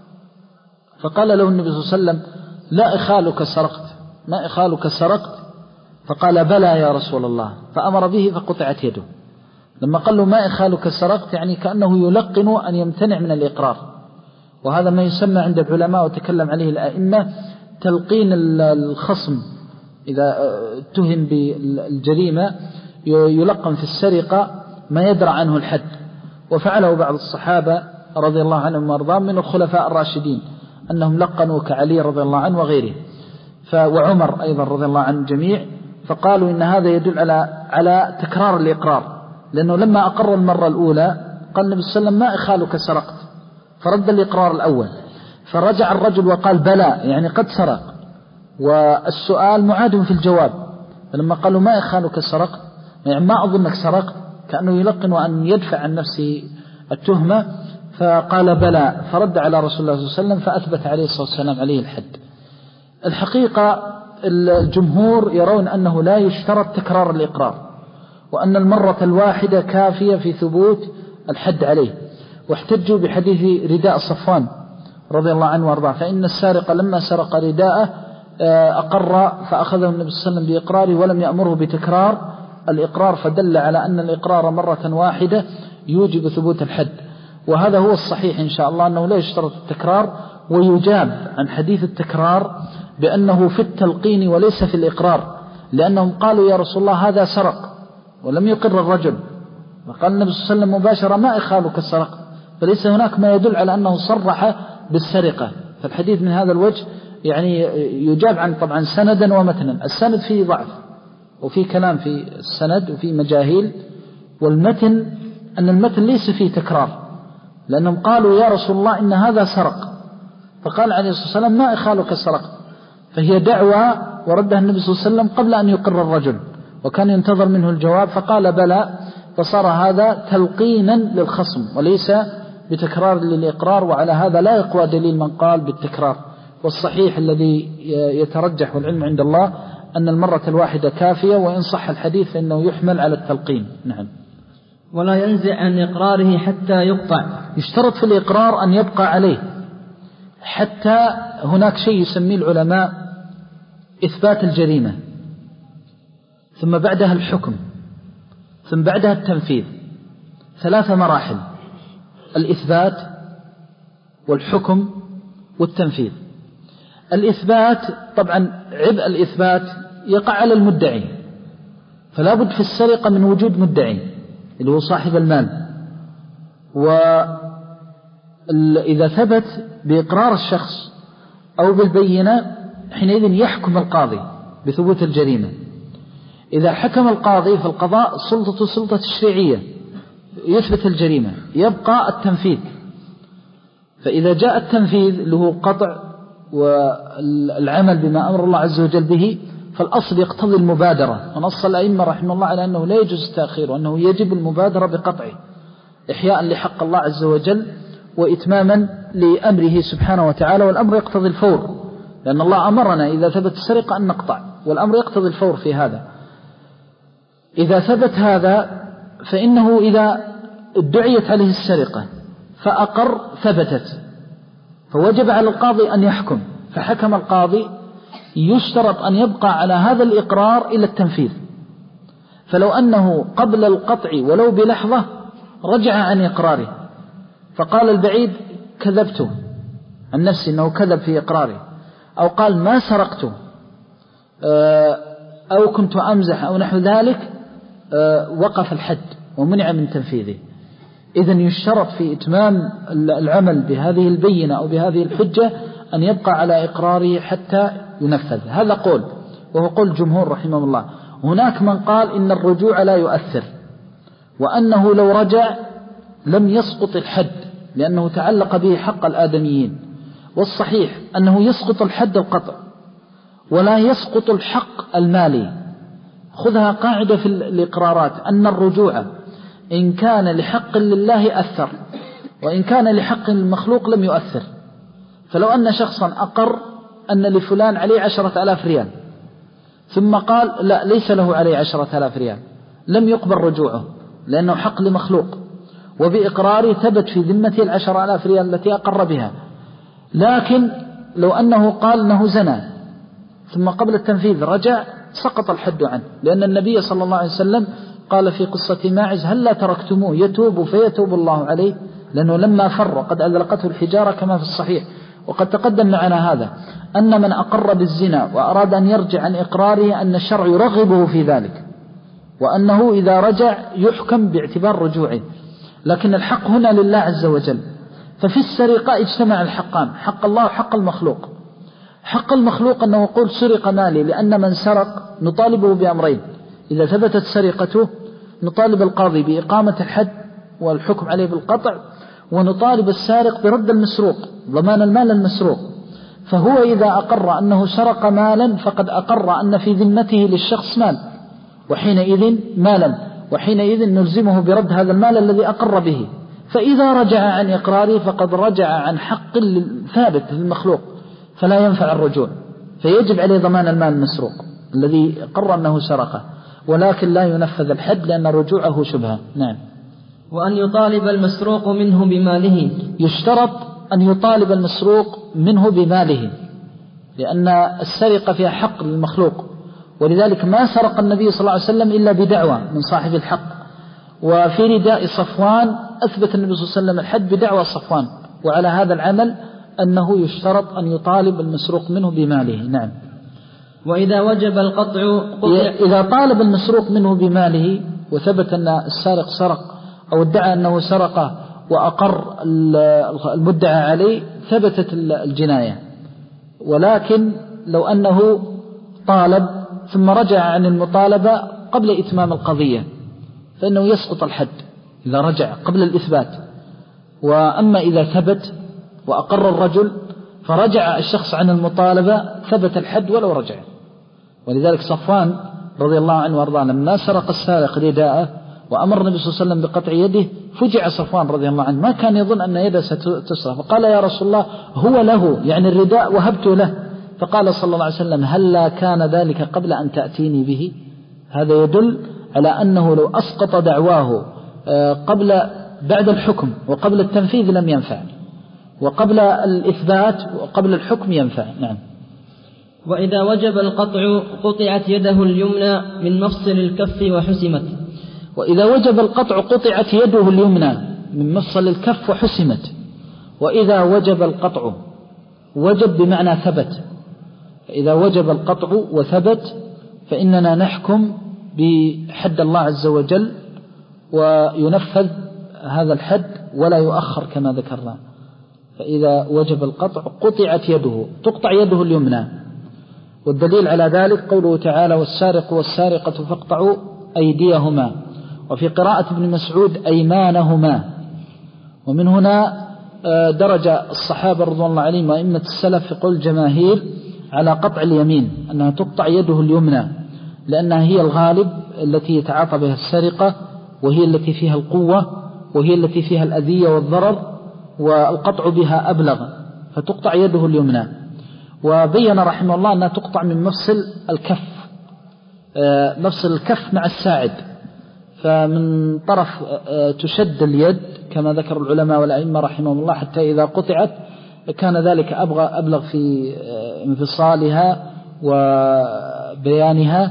فقال له النبي صلى الله عليه وسلم لا إخالك سرقت، ما إخالك سرقت؟ فقال بلى يا رسول الله، فأمر به فقطعت يده. لما قال له ما إخالك سرقت يعني كأنه يلقن أن يمتنع من الإقرار، وهذا ما يسمى عند العلماء وتكلم عليه الأئمة تلقين الخصم. إذا اتهم بالجريمة يلقن في السرقة ما يدرى عنه الحد، وفعله بعض الصحابة رضي الله عنهم وارضاهم من الخلفاء الراشدين، أنهم لقنوا كعلي رضي الله عنه وغيره، وعمر أيضا رضي الله عنه الجميع، فقالوا إن هذا يدل على على تكرار الإقرار، لأنه لما أقر المرة الأولى قال النبي صلى الله عليه وسلم ما إخالك سرقت، فرد الإقرار الأول، فرجع الرجل وقال بلى يعني قد سرق، والسؤال معاد في الجواب. فلما قالوا ما إخالك سرقت يعني ما أظنك سرقت، كأنه يلقن أن يدفع عن نفسه التهمة، فقال بلى، فرد على رسول الله صلى الله عليه وسلم فأثبت عليه الصلاة والسلام عليه الحد. الحقيقة الجمهور يرون أنه لا يشترط تكرار الإقرار، وأن المرة الواحدة كافية في ثبوت الحد عليه، واحتجوا بحديث رداء صفوان رضي الله عنه وارضاه، فإن السارق لما سرق رداءه أقر فأخذه النبي صلى الله عليه وسلم بإقراره ولم يأمره بتكرار الإقرار، فدل على أن الإقرار مرة واحدة يوجب ثبوت الحد. وهذا هو الصحيح إن شاء الله، أنه لا يشترط التكرار، ويجاب عن حديث التكرار بأنه في التلقين وليس في الإقرار، لأنهم قالوا يا رسول الله هذا سرق ولم يقر الرجل، وقال النبي صلى الله عليه وسلم مباشرة ما إخالك السرق، فليس هناك ما يدل على أنه صرح بالسرقة. فالحديث من هذا الوجه يعني يجاب عن طبعا سندا ومتنا. السند فيه ضعف وفي كلام في السند وفي مجاهيل، والمتن أن المتن ليس فيه تكرار، لأنهم قالوا يا رسول الله إن هذا سرق، فقال عليه الصلاة والسلام ما إخالك سرق، فهي دعوة وردها النبي صلى الله عليه وسلم قبل أن يقر الرجل، وكان ينتظر منه الجواب، فقال بلى، فصار هذا تلقينا للخصم وليس بتكرار للإقرار. وعلى هذا لا يقوى دليل من قال بالتكرار، والصحيح الذي يترجح والعلم عند الله أن المرة الواحدة كافية، وإن صح الحديث فإنه يحمل على التلقين. نعم. ولا ينزع عن إقراره حتى يقطع. يشترط في الإقرار أن يبقى عليه حتى، هناك شيء يسميه العلماء إثبات الجريمة، ثم بعدها الحكم، ثم بعدها التنفيذ، ثلاث مراحل: الإثبات والحكم والتنفيذ. الإثبات طبعا عبء الإثبات يقع على المدعي، فلا بد في السرقة من وجود مدعي اللي هو صاحب المال، وإذا ثبت بإقرار الشخص أو بالبينة حينئذ يحكم القاضي بثبوت الجريمة. إذا حكم القاضي في القضاء سلطة سلطة الشرعية يثبت الجريمة، يبقى التنفيذ. فإذا جاء التنفيذ اللي هو قطع والعمل بما أمر الله عز وجل به، فالأصل يقتضي المبادرة، ونص الأئمة رحمه الله على أنه لا يجوز التأخير، وأنه يجب المبادرة بقطعه إحياء لحق الله عز وجل وإتماما لأمره سبحانه وتعالى. والأمر يقتضي الفور، لأن الله أمرنا إذا ثبت السرقة أن نقطع، والأمر يقتضي الفور في هذا. إذا ثبت هذا فإنه إذا ادعيت عليه السرقة فأقر ثبتت، فوجب على القاضي أن يحكم، فحكم القاضي يشترط أن يبقى على هذا الإقرار إلى التنفيذ. فلو أنه قبل القطع ولو بلحظة رجع عن إقراره فقال البعيد كذبته عن نفسي أنه كذب في إقراره، أو قال ما سرقته أو كنت أمزح أو نحو ذلك، وقف الحد ومنع من تنفيذه. إذن يشترط في إتمام العمل بهذه البينة أو بهذه الحجة أن يبقى على إقراره حتى ينفذ. هذا قول، وهو قول الجمهور رحمه الله. هناك من قال إن الرجوع لا يؤثر، وأنه لو رجع لم يسقط الحد لأنه تعلق به حق الآدميين. والصحيح أنه يسقط الحد القطع ولا يسقط الحق المالي. خذها قاعدة في الإقرارات أن الرجوع إن كان لحق لله أثر، وإن كان لحق المخلوق لم يؤثر. فلو أن شخصا أقر أن لفلان عليه عشرة آلاف ريال ثم قال لا ليس له عليه عشرة آلاف ريال، لم يقبل رجوعه لأنه حق لمخلوق، وبإقراره ثبت في ذمته العشرة آلاف ريال التي أقر بها. لكن لو أنه قال أنه زنى ثم قبل التنفيذ رجع سقط الحد عنه، لأن النبي صلى الله عليه وسلم قال في قصة ماعز هل لا تركتموه يتوب فيتوب الله عليه، لأنه لما فر قد أذلقته الحجارة كما في الصحيح. وقد تقدم معنا هذا أن من أقر بالزنا وأراد أن يرجع عن إقراره أن الشرع يرغبه في ذلك، وأنه إذا رجع يحكم باعتبار رجوعه. لكن الحق هنا لله عز وجل. ففي السرقة اجتمع الحقان، حق الله وحق المخلوق. حق المخلوق أنه يقول سرق مالي، لأن من سرق نطالبه بأمرين: إذا ثبتت سرقته نطالب القاضي بإقامة الحد والحكم عليه بالقطع، ونطالب السارق برد المسروق، ضمان المال المسروق. فهو إذا أقر أنه سرق مالا فقد أقر أن في ذمته للشخص مال، وحينئذ مالا، وحينئذ نلزمه برد هذا المال الذي أقر به. فإذا رجع عن إقراره فقد رجع عن حق ثابت للمخلوق، فلا ينفع الرجوع، فيجب عليه ضمان المال المسروق الذي قرر أنه سرقه، ولكن لا ينفذ الحد لأن رجوعه شبهة. نعم. وأن يطالب المسروق منه بماله، يشترط أن يطالب المسروق منه بماله، لأن السرقة فيها حق للمخلوق، ولذلك ما سرق النبي صلى الله عليه وسلم إلا بدعوى من صاحب الحق. وفي رداء صفوان أثبت النبي صلى الله عليه وسلم الحد بدعوى صفوان. وعلى هذا العمل أنه يشترط أن يطالب المسروق منه بماله. نعم. وإذا وجب القطع قطع. إذا طالب المسروق منه بماله وثبت أن السارق سرق أو ادعى أنه سرقه وأقر المدعى عليه ثبتت الجناية. ولكن لو أنه طالب ثم رجع عن المطالبة قبل إتمام القضية فإنه يسقط الحد إذا رجع قبل الإثبات. وأما إذا ثبت وأقر الرجل فرجع الشخص عن المطالبة ثبت الحد ولو رجع. ولذلك صفوان رضي الله عنه وارضاه لما سرق السارق رداءه وأمر النبي صلى الله عليه وسلم بقطع يده فجع صفوان رضي الله عنه، ما كان يظن أن يده ستسرق، فقال يا رسول الله هو له، يعني الرداء وهبته له. فقال صلى الله عليه وسلم هلا كان ذلك قبل أن تأتيني به. هذا يدل على أنه لو أسقط دعواه قبل بعد الحكم وقبل التنفيذ لم ينفع، وقبل الإثبات وقبل الحكم ينفع. نعم. وإذا وجب القطع قطعت يده اليمنى من مفصل الكف وحسمت. وإذا وجب القطع قطعت يده اليمنى من مفصل الكف وحسمت. وإذا وجب القطع وجب بمعنى ثبت، فإذا وجب القطع وثبت فإننا نحكم بحد الله عز وجل وينفذ هذا الحد ولا يؤخر كما ذكرنا. فإذا وجب القطع قطعت يده، تقطع يده اليمنى. والدليل على ذلك قوله تعالى والسارق والسارقة فاقطعوا أيديهما، وفي قراءة ابن مسعود أيمانهما. ومن هنا درج الصحابة رضوان الله عليهم وأئمة السلف في قول الجماهير على قطع اليمين أنها تقطع يده اليمنى، لأنها هي الغالب التي يتعاطى بها السرقة، وهي التي فيها القوة، وهي التي فيها الأذية والضرر، والقطع بها أبلغ، فتقطع يده اليمنى. وبين رحمه الله أنها تقطع من مفصل الكف، مفصل الكف مع الساعد، فمن طرف تشد اليد كما ذكر العلماء والأئمة رحمهم الله حتى إذا قطعت كان ذلك أبلغ في انفصالها وبيانها.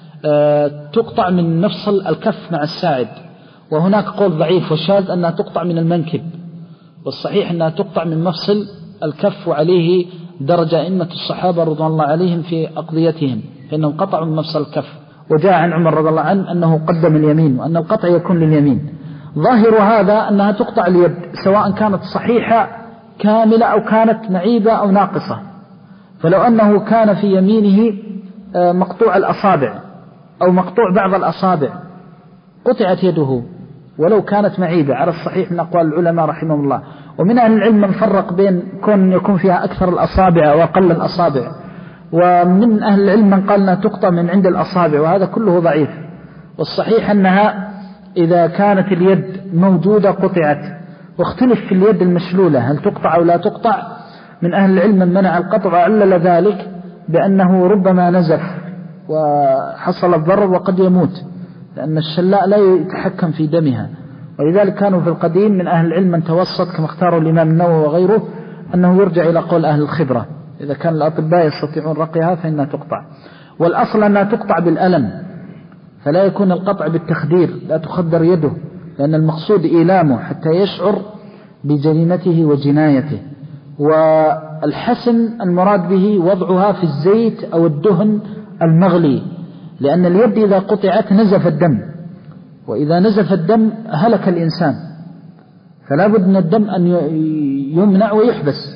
تقطع من مفصل الكف مع الساعد. وهناك قول ضعيف وشاذ أنها تقطع من المنكب، والصحيح أنها تقطع من مفصل الكف، وعليه درجة أئمة الصحابة رضوان الله عليهم في أقضيتهم، فإنهم قطعوا من مفصل الكف. وجاء عن عمر رضي الله عنه أنه قدم اليمين، وأن القطع يكون لليمين. ظاهر هذا أنها تقطع اليد سواء كانت صحيحة كاملة أو كانت معيبة أو ناقصة. فلو أنه كان في يمينه مقطوع الأصابع أو مقطوع بعض الأصابع قطعت يده ولو كانت معيبة على الصحيح من أقوال العلماء رحمهم الله. ومن أهل العلم من فرق بين كون يكون فيها أكثر الأصابع وأقل الأصابع، ومن أهل العلم من قال أنها تقطع من عند الأصابع، وهذا كله ضعيف. والصحيح أنها إذا كانت اليد موجودة قطعت. واختلف في اليد المشلولة هل تقطع أو لا تقطع. من أهل العلم من منع القطع وعلل ذلك بأنه ربما نزف وحصل الضرر وقد يموت، لأن الشلاء لا يتحكم في دمها. ولذلك كانوا في القديم من أهل العلم من توسط كما اختاره الإمام النووي وغيره أنه يرجع إلى قول أهل الخبرة، إذا كان الأطباء يستطيعون رقيها فإنها تقطع. والأصل أنها تقطع بالألم، فلا يكون القطع بالتخدير، لا تخدر يده، لأن المقصود إيلامه حتى يشعر بجريمته وجنايته. والحسن المراد به وضعها في الزيت أو الدهن المغلي، لأن اليد إذا قطعت نزف الدم، وإذا نزف الدم هلك الإنسان، فلا بد من الدم أن يمنع ويحبس.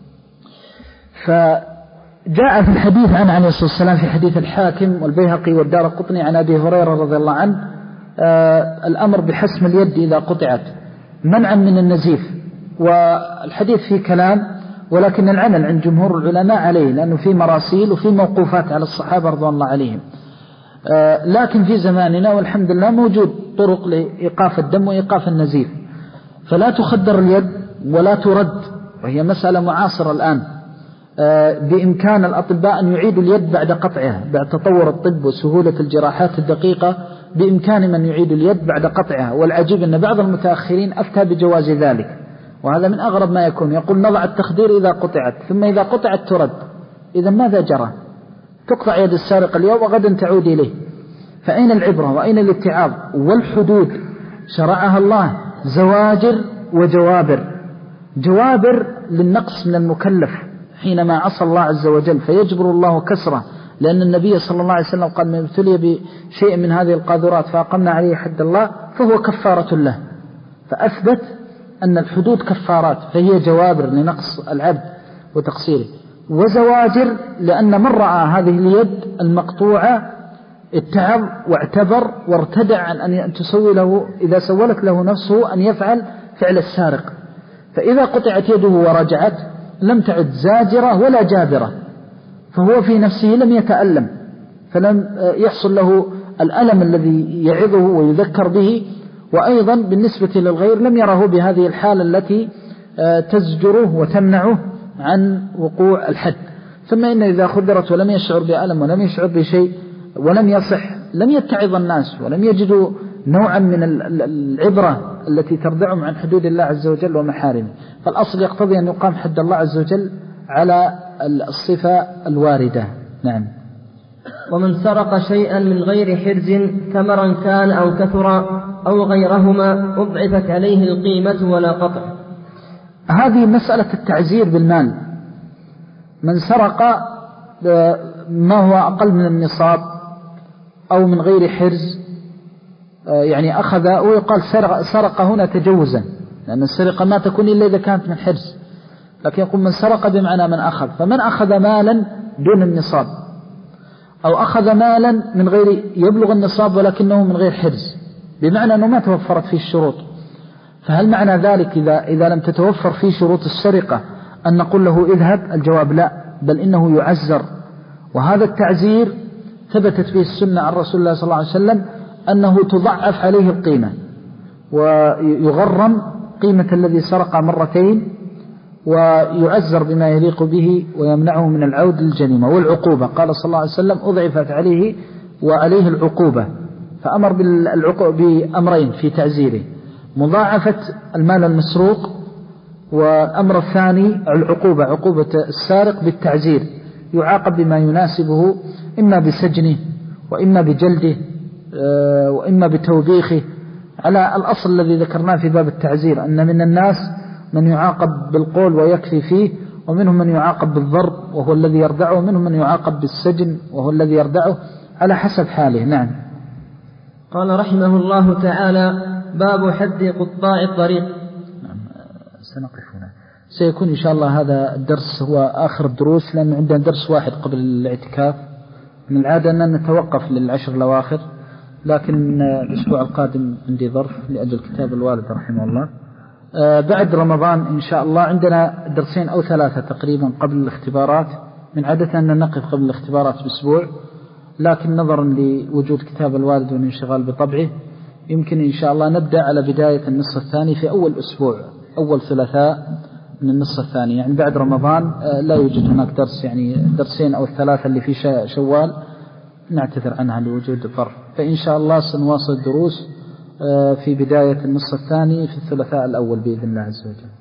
فجاء في الحديث عن عليه الصلاة والسلام في حديث الحاكم والبيهقي والدارقطني عن أبي هريرة رضي الله عنه آه الأمر بحسم اليد إذا قطعت منعا من النزيف. والحديث فيه كلام، ولكن العمل عند جمهور العلماء عليه، لأنه فيه مراسيل وفيه موقوفات على الصحابة رضي الله عليهم. آه لكن في زماننا والحمد لله موجود طرق لإيقاف الدم وإيقاف النزيف، فلا تخدر اليد ولا ترد، وهي مسألة معاصرة الآن. آه بإمكان الأطباء أن يعيدوا اليد بعد قطعها، بعد تطور الطب وسهولة الجراحات الدقيقة بإمكان من يعيد اليد بعد قطعها. والعجيب أن بعض المتأخرين أفتى بجواز ذلك، وهذا من أغرب ما يكون. يقول نضع التخدير إذا قطعت، ثم إذا قطعت ترد. إذا ماذا جرى؟ تقطع يد السارق اليوم وغدا تعود إليه. فأين العبرة وأين الاتعاظ؟ والحدود شرعها الله زواجر وجوابر. جوابر للنقص من المكلف حينما عصى الله عز وجل فيجبر الله كسره، لأن النبي صلى الله عليه وسلم قال من ابتلي بشيء من هذه القاذورات فأقمنا عليه حد الله فهو كفارة له. فأثبت أن الحدود كفارات، فهي جوابر لنقص العبد وتقصيره، وزواجر لأن من رأى هذه اليد المقطوعة اتعظ واعتبر وارتدع عن أن تسوي له، إذا سولت له نفسه أن يفعل فعل السارق. فإذا قطعت يده ورجعت لم تعد زاجرة ولا جابرة، فهو في نفسه لم يتألم، فلم يحصل له الألم الذي يعظه ويذكر به، وأيضا بالنسبة للغير لم يره بهذه الحالة التي تزجره وتمنعه عن وقوع الحد. ثم إن إذا خدرت ولم يشعر بألم ولم يشعر بشيء ولم يصح لم يتعظ الناس ولم يجدوا نوعا من العبرة التي تردعهم عن حدود الله عز وجل ومحارمه. فالأصل يقتضي أن يقام حد الله عز وجل على الصفة الواردة. نعم. ومن سرق شيئا من غير حرز ثمرا كان أو كثرا أو غيرهما أضعفت عليه القيمة ولا قطع. هذه مسألة التعزير بالمال. من سرق ما هو أقل من النصاب أو من غير حرز، يعني أخذ، ويقال سرق, سرق هنا تجوزا، لأن السرقة ما تكون إلا إذا كانت من حرز، لكن يقول من سرق بمعنى من أخذ. فمن أخذ مالا دون النصاب أو أخذ مالا من غير يبلغ النصاب ولكنه من غير حرز، بمعنى أنه ما توفرت فيه الشروط، فهل معنى ذلك إذا, إذا لم تتوفر فيه شروط السرقة أن نقول له اذهب؟ الجواب لا، بل إنه يعزر. وهذا التعزير ثبتت به السنة عن رسول الله صلى الله عليه وسلم أنه تضعف عليه القيمة ويغرم قيمة الذي سرق مرتين، ويعزر بما يليق به ويمنعه من العود للجريمة. والعقوبة قال صلى الله عليه وسلم أضعفت عليه وعليه العقوبة، فأمر بأمرين في تعزيره: مضاعفة المال المسروق، والأمر الثاني العقوبة، عقوبة السارق بالتعزير، يعاقب بما يناسبه إما بسجنه وإما بجلده وإما بتوبيخه، على الأصل الذي ذكرناه في باب التعزير، أن من الناس من يعاقب بالقول ويكفي فيه، ومنهم من يعاقب بالضرب وهو الذي يردعه، ومنهم من يعاقب بالسجن وهو الذي يردعه، على حسب حاله. نعم. قال رحمه الله تعالى: باب حد قطاع الطريق. نعم. سنقف هنا، سيكون إن شاء الله هذا الدرس هو آخر الدروس، لأن عندنا درس واحد قبل الاعتكاف. من العادة أن نتوقف للعشر الأواخر، لكن الأسبوع القادم عندي ظرف لأجل كتاب الوالد رحمه الله. بعد رمضان إن شاء الله عندنا درسين أو ثلاثة تقريبا قبل الاختبارات. من عادة أن نقف قبل الاختبارات بأسبوع، لكن نظرا لوجود كتاب الوالد والانشغال بطبعه يمكن إن شاء الله نبدأ على بداية النصف الثاني في أول أسبوع، أول ثلاثاء من النصف الثاني، يعني بعد رمضان لا يوجد هناك درس، يعني درسين أو الثلاثة اللي في شوال نعتذر عنها لوجود ظرف، فإن شاء الله سنواصل الدروس في بداية النصف الثاني في الثلاثاء الأول بإذن الله عز وجل.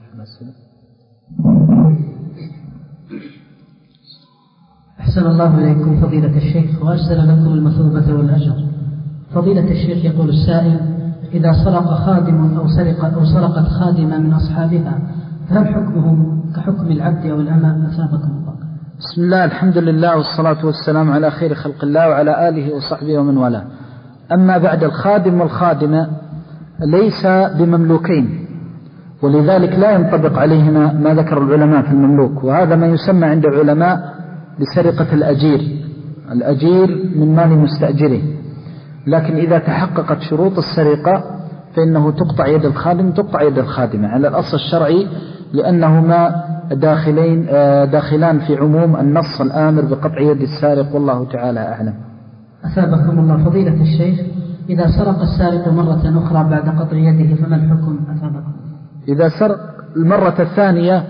أحسن الله إليكم فضيلة الشيخ وأجزل لكم المثوبة والأجر. فضيلة الشيخ يقول السائل: إذا سرق خادم أو سرق أو سرقت خادمة من أصحابها فهل حكمهم كحكم العبد أو الأمة؟ أثابكم الله. بسم الله، الحمد لله والصلاة والسلام على خير خلق الله وعلى آله وصحبه ومن والاه. أما بعد، الخادم والخادمة ليس بمملوكين، ولذلك لا ينطبق عليهما ما ذكر العلماء في المملوك، وهذا ما يسمى عند العلماء بسرقة الأجير، الأجير من مال مستأجره. لكن إذا تحققت شروط السرقة فإنه تقطع يد الخادم تقطع يد الخادمة على الأصل الشرعي، لأنهما داخلين داخلان في عموم النص الآمر بقطع يد السارق، والله تعالى أعلم. أثابكم الله فضيلة الشيخ، إذا سرق السارق مرة أخرى بعد قطع يده فما الحكم؟ أثابكم. إذا سرق المرة الثانية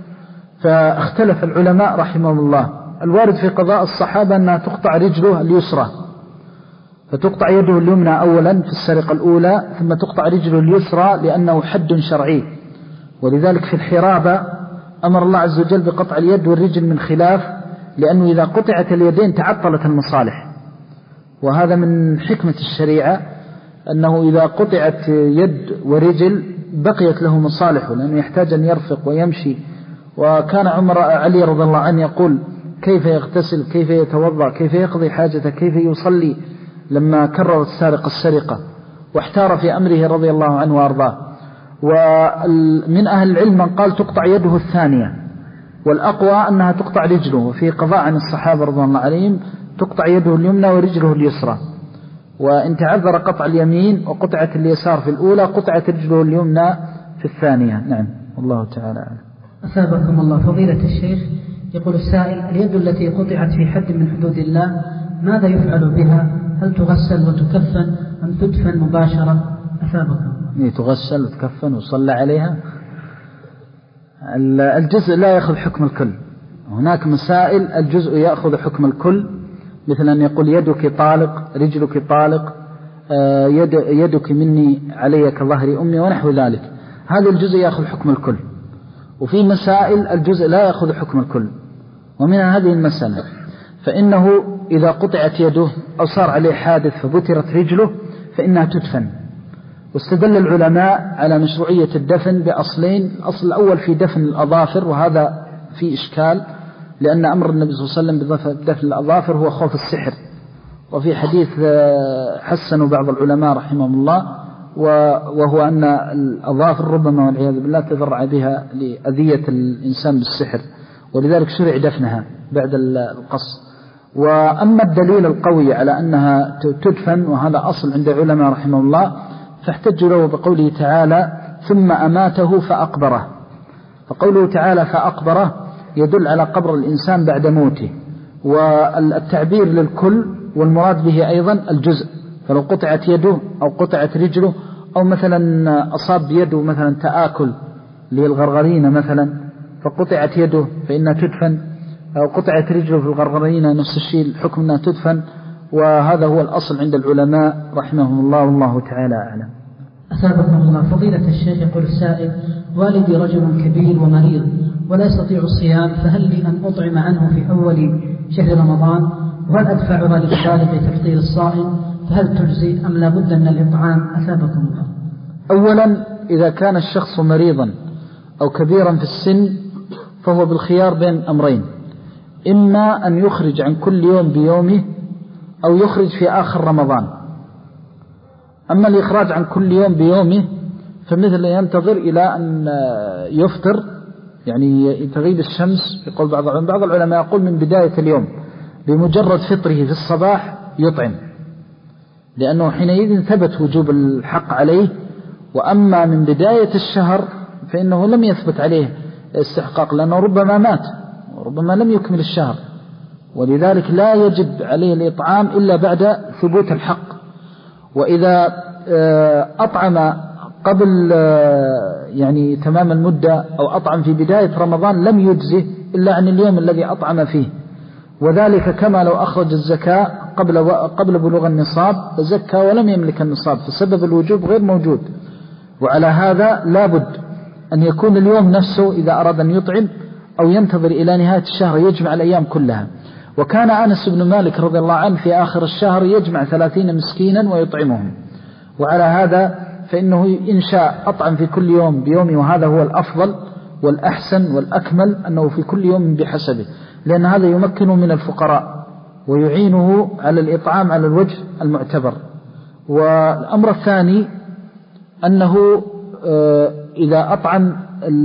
فاختلف العلماء رحمهم الله. الوارد في قضاء الصحابة أنها تقطع رجله اليسرى، فتقطع يده اليمنى أولا في السرقة الأولى، ثم تقطع رجله اليسرى لأنه حد شرعي. ولذلك في الحرابة أمر الله عز وجل بقطع اليد والرجل من خلاف، لأنه إذا قطعت اليدين تعطلت المصالح، وهذا من حكمة الشريعة أنه إذا قطعت يد ورجل بقيت له مصالحه، لأنه يحتاج أن يرفق ويمشي. وكان عمر علي رضي الله عنه يقول: كيف يغتسل، كيف يتوضأ، كيف يقضي حاجته، كيف يصلي، لما كرر السارق السرقة، واحتار في أمره رضي الله عنه وأرضاه. ومن أهل العلم من قال تقطع يده الثانية، والأقوى أنها تقطع رجله، وفي قضاء عن الصحابة رضي الله عليهم تقطع يده اليمنى ورجله اليسرى، وإن تعذر قطع اليمين وقطعت اليسار في الأولى قطعت رجله اليمنى في الثانية. نعم، والله تعالى أعلم. أثابكم الله فضيلة الشيخ، يقول السائل: اليد التي قطعت في حد من حدود الله ماذا يفعل بها؟ هل تغسل وتكفن أم تدفن مباشرة؟ أثابكم. تغسل وتكفن وصلى عليها. الجزء لا يأخذ حكم الكل، هناك مسائل الجزء يأخذ حكم الكل، مثل أن يقول يدك طالق، رجلك طالق، يد يدك مني علي كظهر أمي ونحو ذلك، هذا الجزء يأخذ حكم الكل. وفي مسائل الجزء لا يأخذ حكم الكل، ومن هذه المسألة فإنه إذا قطعت يده أو صار عليه حادث فبترت رجله فإنها تدفن. واستدل العلماء على مشروعية الدفن بأصلين: الأصل الأول في دفن الأظافر، وهذا في إشكال، لأن أمر النبي صلى الله عليه وسلم بدفن الأظافر هو خوف السحر، وفي حديث حسنوا بعض العلماء رحمهم الله، وهو أن الأظافر ربما والعياذ بالله تذرع بها لأذية الإنسان بالسحر، ولذلك شرع دفنها بعد القص. وأما الدليل القوي على أنها تدفن، وهذا أصل عند العلماء رحمه الله، فاحتجوا له بقوله تعالى: ثم أماته فأقبره. فقوله تعالى فأقبره يدل على قبر الإنسان بعد موته، والتعبير للكل، والمراد به أيضا الجزء. فلو قطعت يده أو قطعت رجله، أو مثلا أصاب يده مثلا تآكل للغرغرين مثلا فقطعت يده فإنها تدفن، أو قطعت رجله في الغرغرين نفس الشيء الحكم أنها تدفن. وهذا هو الأصل عند العلماء رحمهم الله، والله تعالى أعلم. أثابكم الله فضيلة الشيخ، يقول السائل: والدي رجل كبير ومريض ولا يستطيع الصيام، فهل لي أن أطعم عنه في أول شهر رمضان؟ وهل أدفع لذلك تفطير الصائم؟ فهل تجزي أم لا بد من الإطعام؟ أثابكم الله. أولا، إذا كان الشخص مريضا أو كبيرا في السن فهو بالخيار بين أمرين: إما أن يخرج عن كل يوم بيومه، أو يخرج في آخر رمضان. أما الإخراج عن كل يوم بيومه فمثل ينتظر إلى أن يفطر، يعني تغيب الشمس. يقول بعض بعض العلماء يقول من بداية اليوم، بمجرد فطره في الصباح يطعم، لأنه حينئذ ثبت وجوب الحق عليه. وأما من بداية الشهر فإنه لم يثبت عليه استحقاق، لأنه ربما مات وربما لم يكمل الشهر، ولذلك لا يجب عليه الإطعام إلا بعد ثبوت الحق. وإذا أطعم قبل يعني تمام المدة أو أطعم في بداية رمضان لم يجزه إلا عن اليوم الذي أطعم فيه، وذلك كما لو أخرج الزكاة قبل قبل بلوغ النصاب فزكى ولم يملك النصاب، فسبب الوجوب غير موجود. وعلى هذا لابد أن يكون اليوم نفسه إذا أراد أن يطعم أو ينتظر إلى نهاية الشهر يجمع الأيام كلها. وكان أنس بن مالك رضي الله عنه في آخر الشهر يجمع ثلاثين مسكينا ويطعمهم. وعلى هذا فإنه إن شاء أطعم في كل يوم بيوم، وهذا هو الأفضل والأحسن والأكمل أنه في كل يوم بحسبه، لأن هذا يمكنه من الفقراء ويعينه على الإطعام على الوجه المعتبر. والأمر الثاني أنه إذا أطعم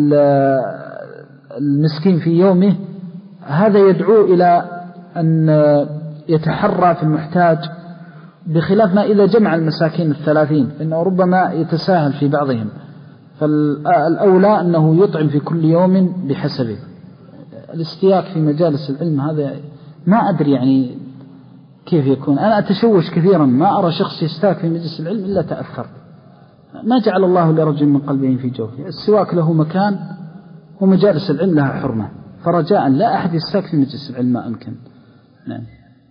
المسكين في يومه هذا يدعو إلى أن يتحرى في المحتاج، بخلاف ما إذا جمع المساكين الثلاثين فإنه ربما يتساهل في بعضهم. فالأولى أنه يطعم في كل يوم بحسبه. الاستياك في مجالس العلم هذا ما أدري يعني كيف يكون، أنا أتشوش كثيرا، ما أرى شخص يستاك في مجلس العلم إلا تأثر. ما جعل الله لرجل من قلبين في جوفه. السواك له مكان ومجالس العلم لها حرمة، فرجاء لا أحد يستاك في مجلس العلم ما أمكن. نعم.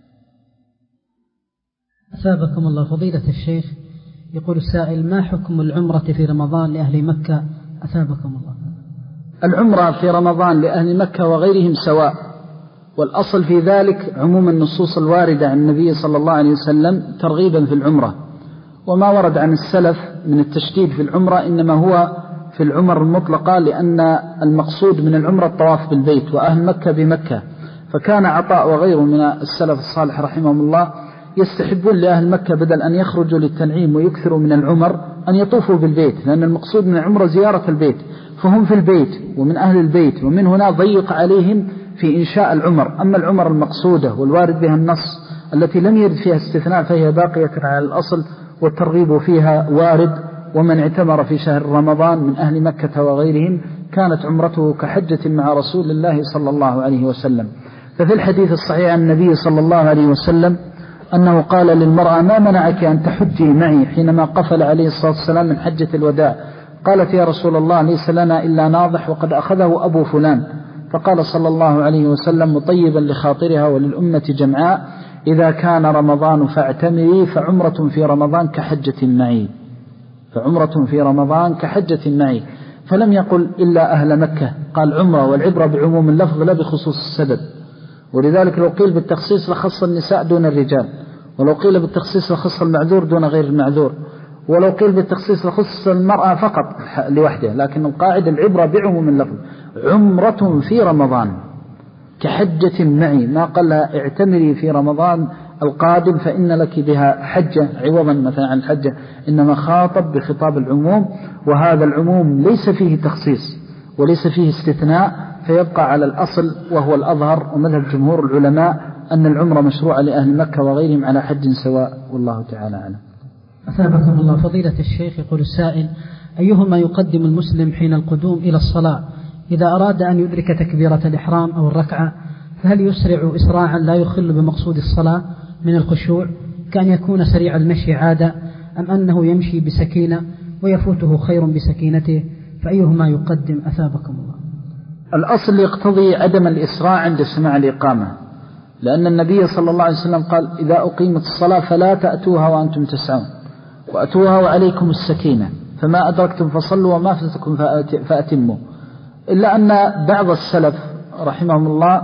أثابكم الله فضيلة الشيخ، يقول السائل: ما حكم العمرة في رمضان لأهل مكة؟ أثابكم الله. العمرة في رمضان لأهل مكة وغيرهم سواء، والأصل في ذلك عموم النصوص الواردة عن النبي صلى الله عليه وسلم ترغيبا في العمرة، وما ورد عن السلف من التشديد في العمرة إنما هو في العمر المطلقة، لأن المقصود من العمرة الطواف بالبيت وأهل مكة بمكة. فكان عطاء وغيره من السلف الصالح رحمهم الله يستحبون لأهل مكة بدل أن يخرجوا للتنعيم ويكثروا من العمر أن يطوفوا بالبيت، لأن المقصود من العمرة زيارة البيت، فهم في البيت ومن أهل البيت، ومن هنا ضيق عليهم في إنشاء العمر. أما العمر المقصودة والوارد بها النص التي لم يرد فيها استثناء فهي باقية على الأصل، والترغيب فيها وارد. ومن اعتمر في شهر رمضان من أهل مكة وغيرهم كانت عمرته كحجة مع رسول الله صلى الله عليه وسلم. ففي الحديث الصحيح عن النبي صلى الله عليه وسلم أنه قال للمرأة: ما منعك أن تحجي معي حينما قفل عليه الصلاة والسلام من حجة الوداع؟ قالت: يا رسول الله ليس لنا إلا ناضح وقد أخذه أبو فلان. فقال صلى الله عليه وسلم مطيبا لخاطرها وللأمة جمعاء: إذا كان رمضان فاعتمري، فعمرة في رمضان كحجة معي، فعمرة في رمضان كحجة معي. فلم يقل إلا أهل مكة، قال عمرة، والعبرة بعموم اللفظ لا بخصوص السبب. ولذلك لو قيل بالتخصيص لخص النساء دون الرجال، ولو قيل بالتخصيص لخص المعذور دون غير المعذور، ولو قيل بالتخصيص لخص المرأة فقط لوحده. لكن القاعدة العبرة بعموم اللفظ. عمرة في رمضان كحجة معي، ما قال اعتمري في رمضان القادم فإن لك بها حجة عوضا مثلا عن الحجة، إنما خاطب بخطاب العموم، وهذا العموم ليس فيه تخصيص وليس فيه استثناء، فيبقى على الأصل وهو الأظهر ومذهب جمهور العلماء أن العمرة مشروعة لأهل مكة وغيرهم على حج سواء، والله تعالى أعلم. أثابكم الله فضيلة الشيخ، يقول السائل: أيهما يقدم المسلم حين القدوم إلى الصلاة إذا أراد أن يدرك تكبيرة الإحرام أو الركعة؟ فهل يسرع إسراعا لا يخل بمقصود الصلاة من الخشوع كأن يكون سريع المشي عادة، أم أنه يمشي بسكينة ويفوته خير بسكينته؟ فأيهما يقدم؟ أثابكم الله. الأصل يقتضي عدم الإسراع عند سماع الإقامة، لأن النبي صلى الله عليه وسلم قال: إذا أقيمت الصلاة فلا تأتوها وأنتم تسعون، وأتوها وعليكم السكينة، فما أدركتم فصلوا وما فاتكم فأتموا. إلا أن بعض السلف رحمهم الله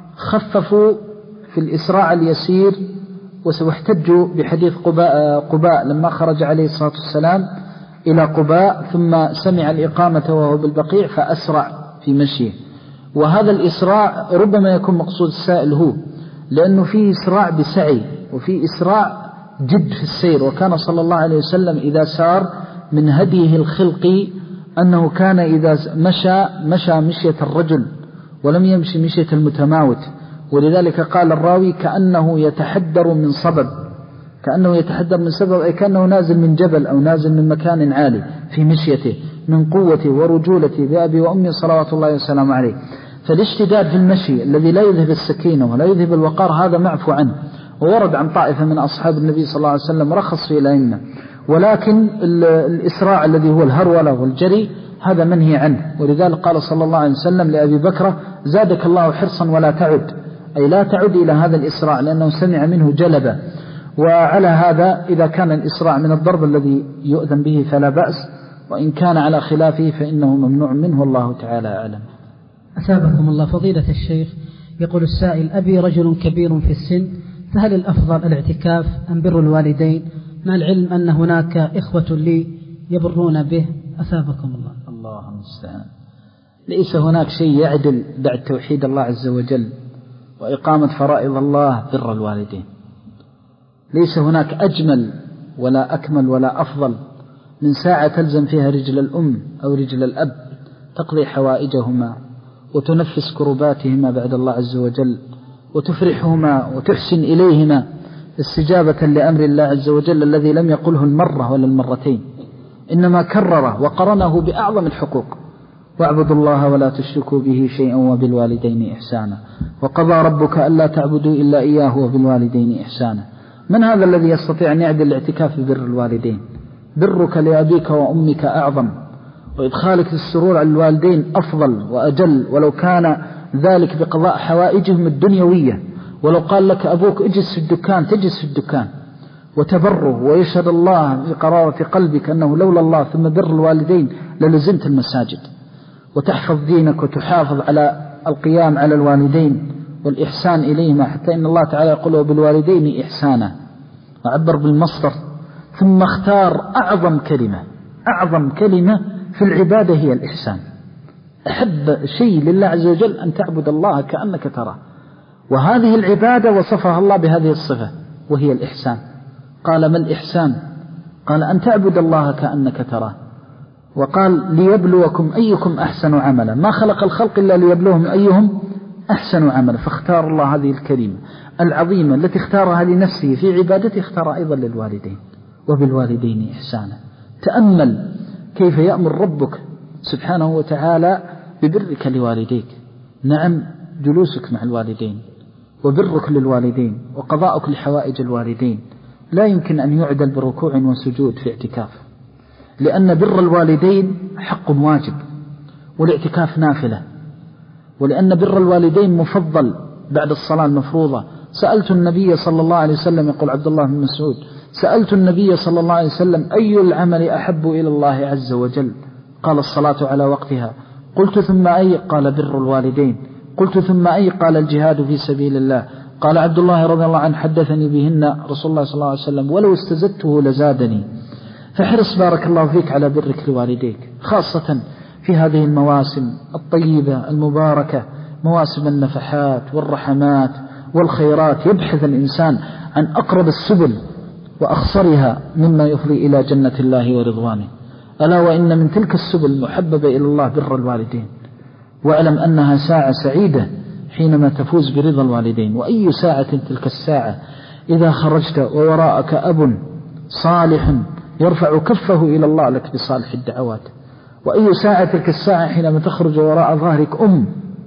خففوا في الإسراع اليسير، واحتجوا بحديث قباء, قباء لما خرج عليه الصلاة والسلام إلى قباء ثم سمع الإقامة وهو بالبقيع فأسرع في مشيه. وهذا الإسراع ربما يكون مقصود السائل هو، لأنه فيه إسراع بسعي وفيه إسراع جد في السير. وكان صلى الله عليه وسلم إذا سار من هديه الخلقي أنه كان إذا مشى مشى مشية الرجل ولم يمشي مشية المتماوت. ولذلك قال الراوي: كأنه يتحدر من صبب، كأنه يتحدر من سبب، أي كأنه نازل من جبل أو نازل من مكان عالي في مشيته من قوته ورجولته بأبي وأمي صلوات الله وسلامه عليه. فالاشتداد في المشي الذي لا يذهب السكينة ولا يذهب الوقار هذا معفو عنه، وورد عن طائفة من أصحاب النبي صلى الله عليه وسلم رخص في الأئمة. ولكن الإسراع الذي هو الهرولة والجري هذا منهي عنه. ولذلك قال صلى الله عليه وسلم لأبي بكر زادك الله حرصا ولا تعد، أي لا تعد إلى هذا الإسراع، لأنه سمع منه جلبة. وعلى هذا إذا كان الإسراع من الضرب الذي يؤذن به فلا بأس، وإن كان على خلافه فإنه ممنوع منه، والله تعالى أعلم. أثابكم الله فضيلة الشيخ. يقول السائل: أبي رجل كبير في السن، فهل الأفضل الاعتكاف أم بر الوالدين، مع العلم أن هناك إخوة لي يبرون به؟ أثابكم الله. الله المستعان. ليس هناك شيء يعدل بعد توحيد الله عز وجل وإقامة فرائض الله بر الوالدين. ليس هناك أجمل ولا أكمل ولا أفضل من ساعة تلزم فيها رجل الأم أو رجل الأب تقضي حوائجهما وتنفس كرباتهما بعد الله عز وجل، وتفرحهما وتحسن إليهما استجابة لأمر الله عز وجل الذي لم يقله المرة ولا المرتين، إنما كرره وقرنه بأعظم الحقوق: واعبدوا الله ولا تشركوا به شيئا وبالوالدين إحسانا، وقضى ربك ألا تعبدوا إلا إياه وبالوالدين إحسانا. من هذا الذي يستطيع أن يعدل الاعتكاف ببر الوالدين؟ برك لأبيك وأمك أعظم، وإدخالك السرور على الوالدين أفضل وأجل، ولو كان ذلك بقضاء حوائجهم الدنيوية. ولو قال لك أبوك اجلس في الدكان تجلس في الدكان وتبره، ويشهد الله بقرارة قلبك أنه لولا الله ثم بر الوالدين للزمت المساجد، وتحفظ دينك وتحافظ على القيام على الوالدين والإحسان إليهما، حتى إن الله تعالى يقول وبالوالدين إحسانا، وعبر بالمصدر، ثم اختار أعظم كلمة أعظم كلمة في العبادة هي الإحسان. أحب شيء لله عز وجل أن تعبد الله كأنك تراه، وهذه العبادة وصفها الله بهذه الصفة وهي الإحسان. قال ما الإحسان؟ قال أن تعبد الله كأنك تراه، وقال ليبلوكم أيكم أحسن عملا، ما خلق الخلق إلا ليبلوهم أيهم أحسن عملا. فاختار الله هذه الكلمة العظيمة التي اختارها لنفسه في عبادته، اختار أيضا للوالدين: وبالوالدين إحسانا. تأمل كيف يأمر ربك سبحانه وتعالى ببرك لوالديك. نعم، جلوسك مع الوالدين وبرك للوالدين وقضاءك لحوائج الوالدين لا يمكن أن يعدل بركوع وسجود في اعتكاف، لأن بر الوالدين حق واجب والاعتكاف نافلة، ولأن بر الوالدين مفضل بعد الصلاة المفروضة. سألت النبي صلى الله عليه وسلم، يقول عبد الله بن مسعود: سألت النبي صلى الله عليه وسلم أي العمل أحب إلى الله عز وجل؟ قال الصلاة على وقتها. قلت ثم أي؟ قال بر الوالدين. قلت ثم أي؟ قال الجهاد في سبيل الله. قال عبد الله رضي الله عنه: حدثني بهن رسول الله صلى الله عليه وسلم ولو استزدته لزادني. فحرص بارك الله فيك على برك لوالديك، خاصة في هذه المواسم الطيبة المباركة، مواسم النفحات والرحمات والخيرات. يبحث الإنسان عن أقرب السبل وأخصرها مما يفضي إلى جنة الله ورضوانه. ألا وإن من تلك السبل المحببة إلى الله بر الوالدين، واعلم أنها ساعة سعيدة حينما تفوز برضا الوالدين. وأي ساعة تلك الساعة إذا خرجت ووراءك أب صالح يرفع كفه إلى الله لك بصالح الدعوات. وأي ساعة تلك الساعة حينما تخرج وراء ظهرك أم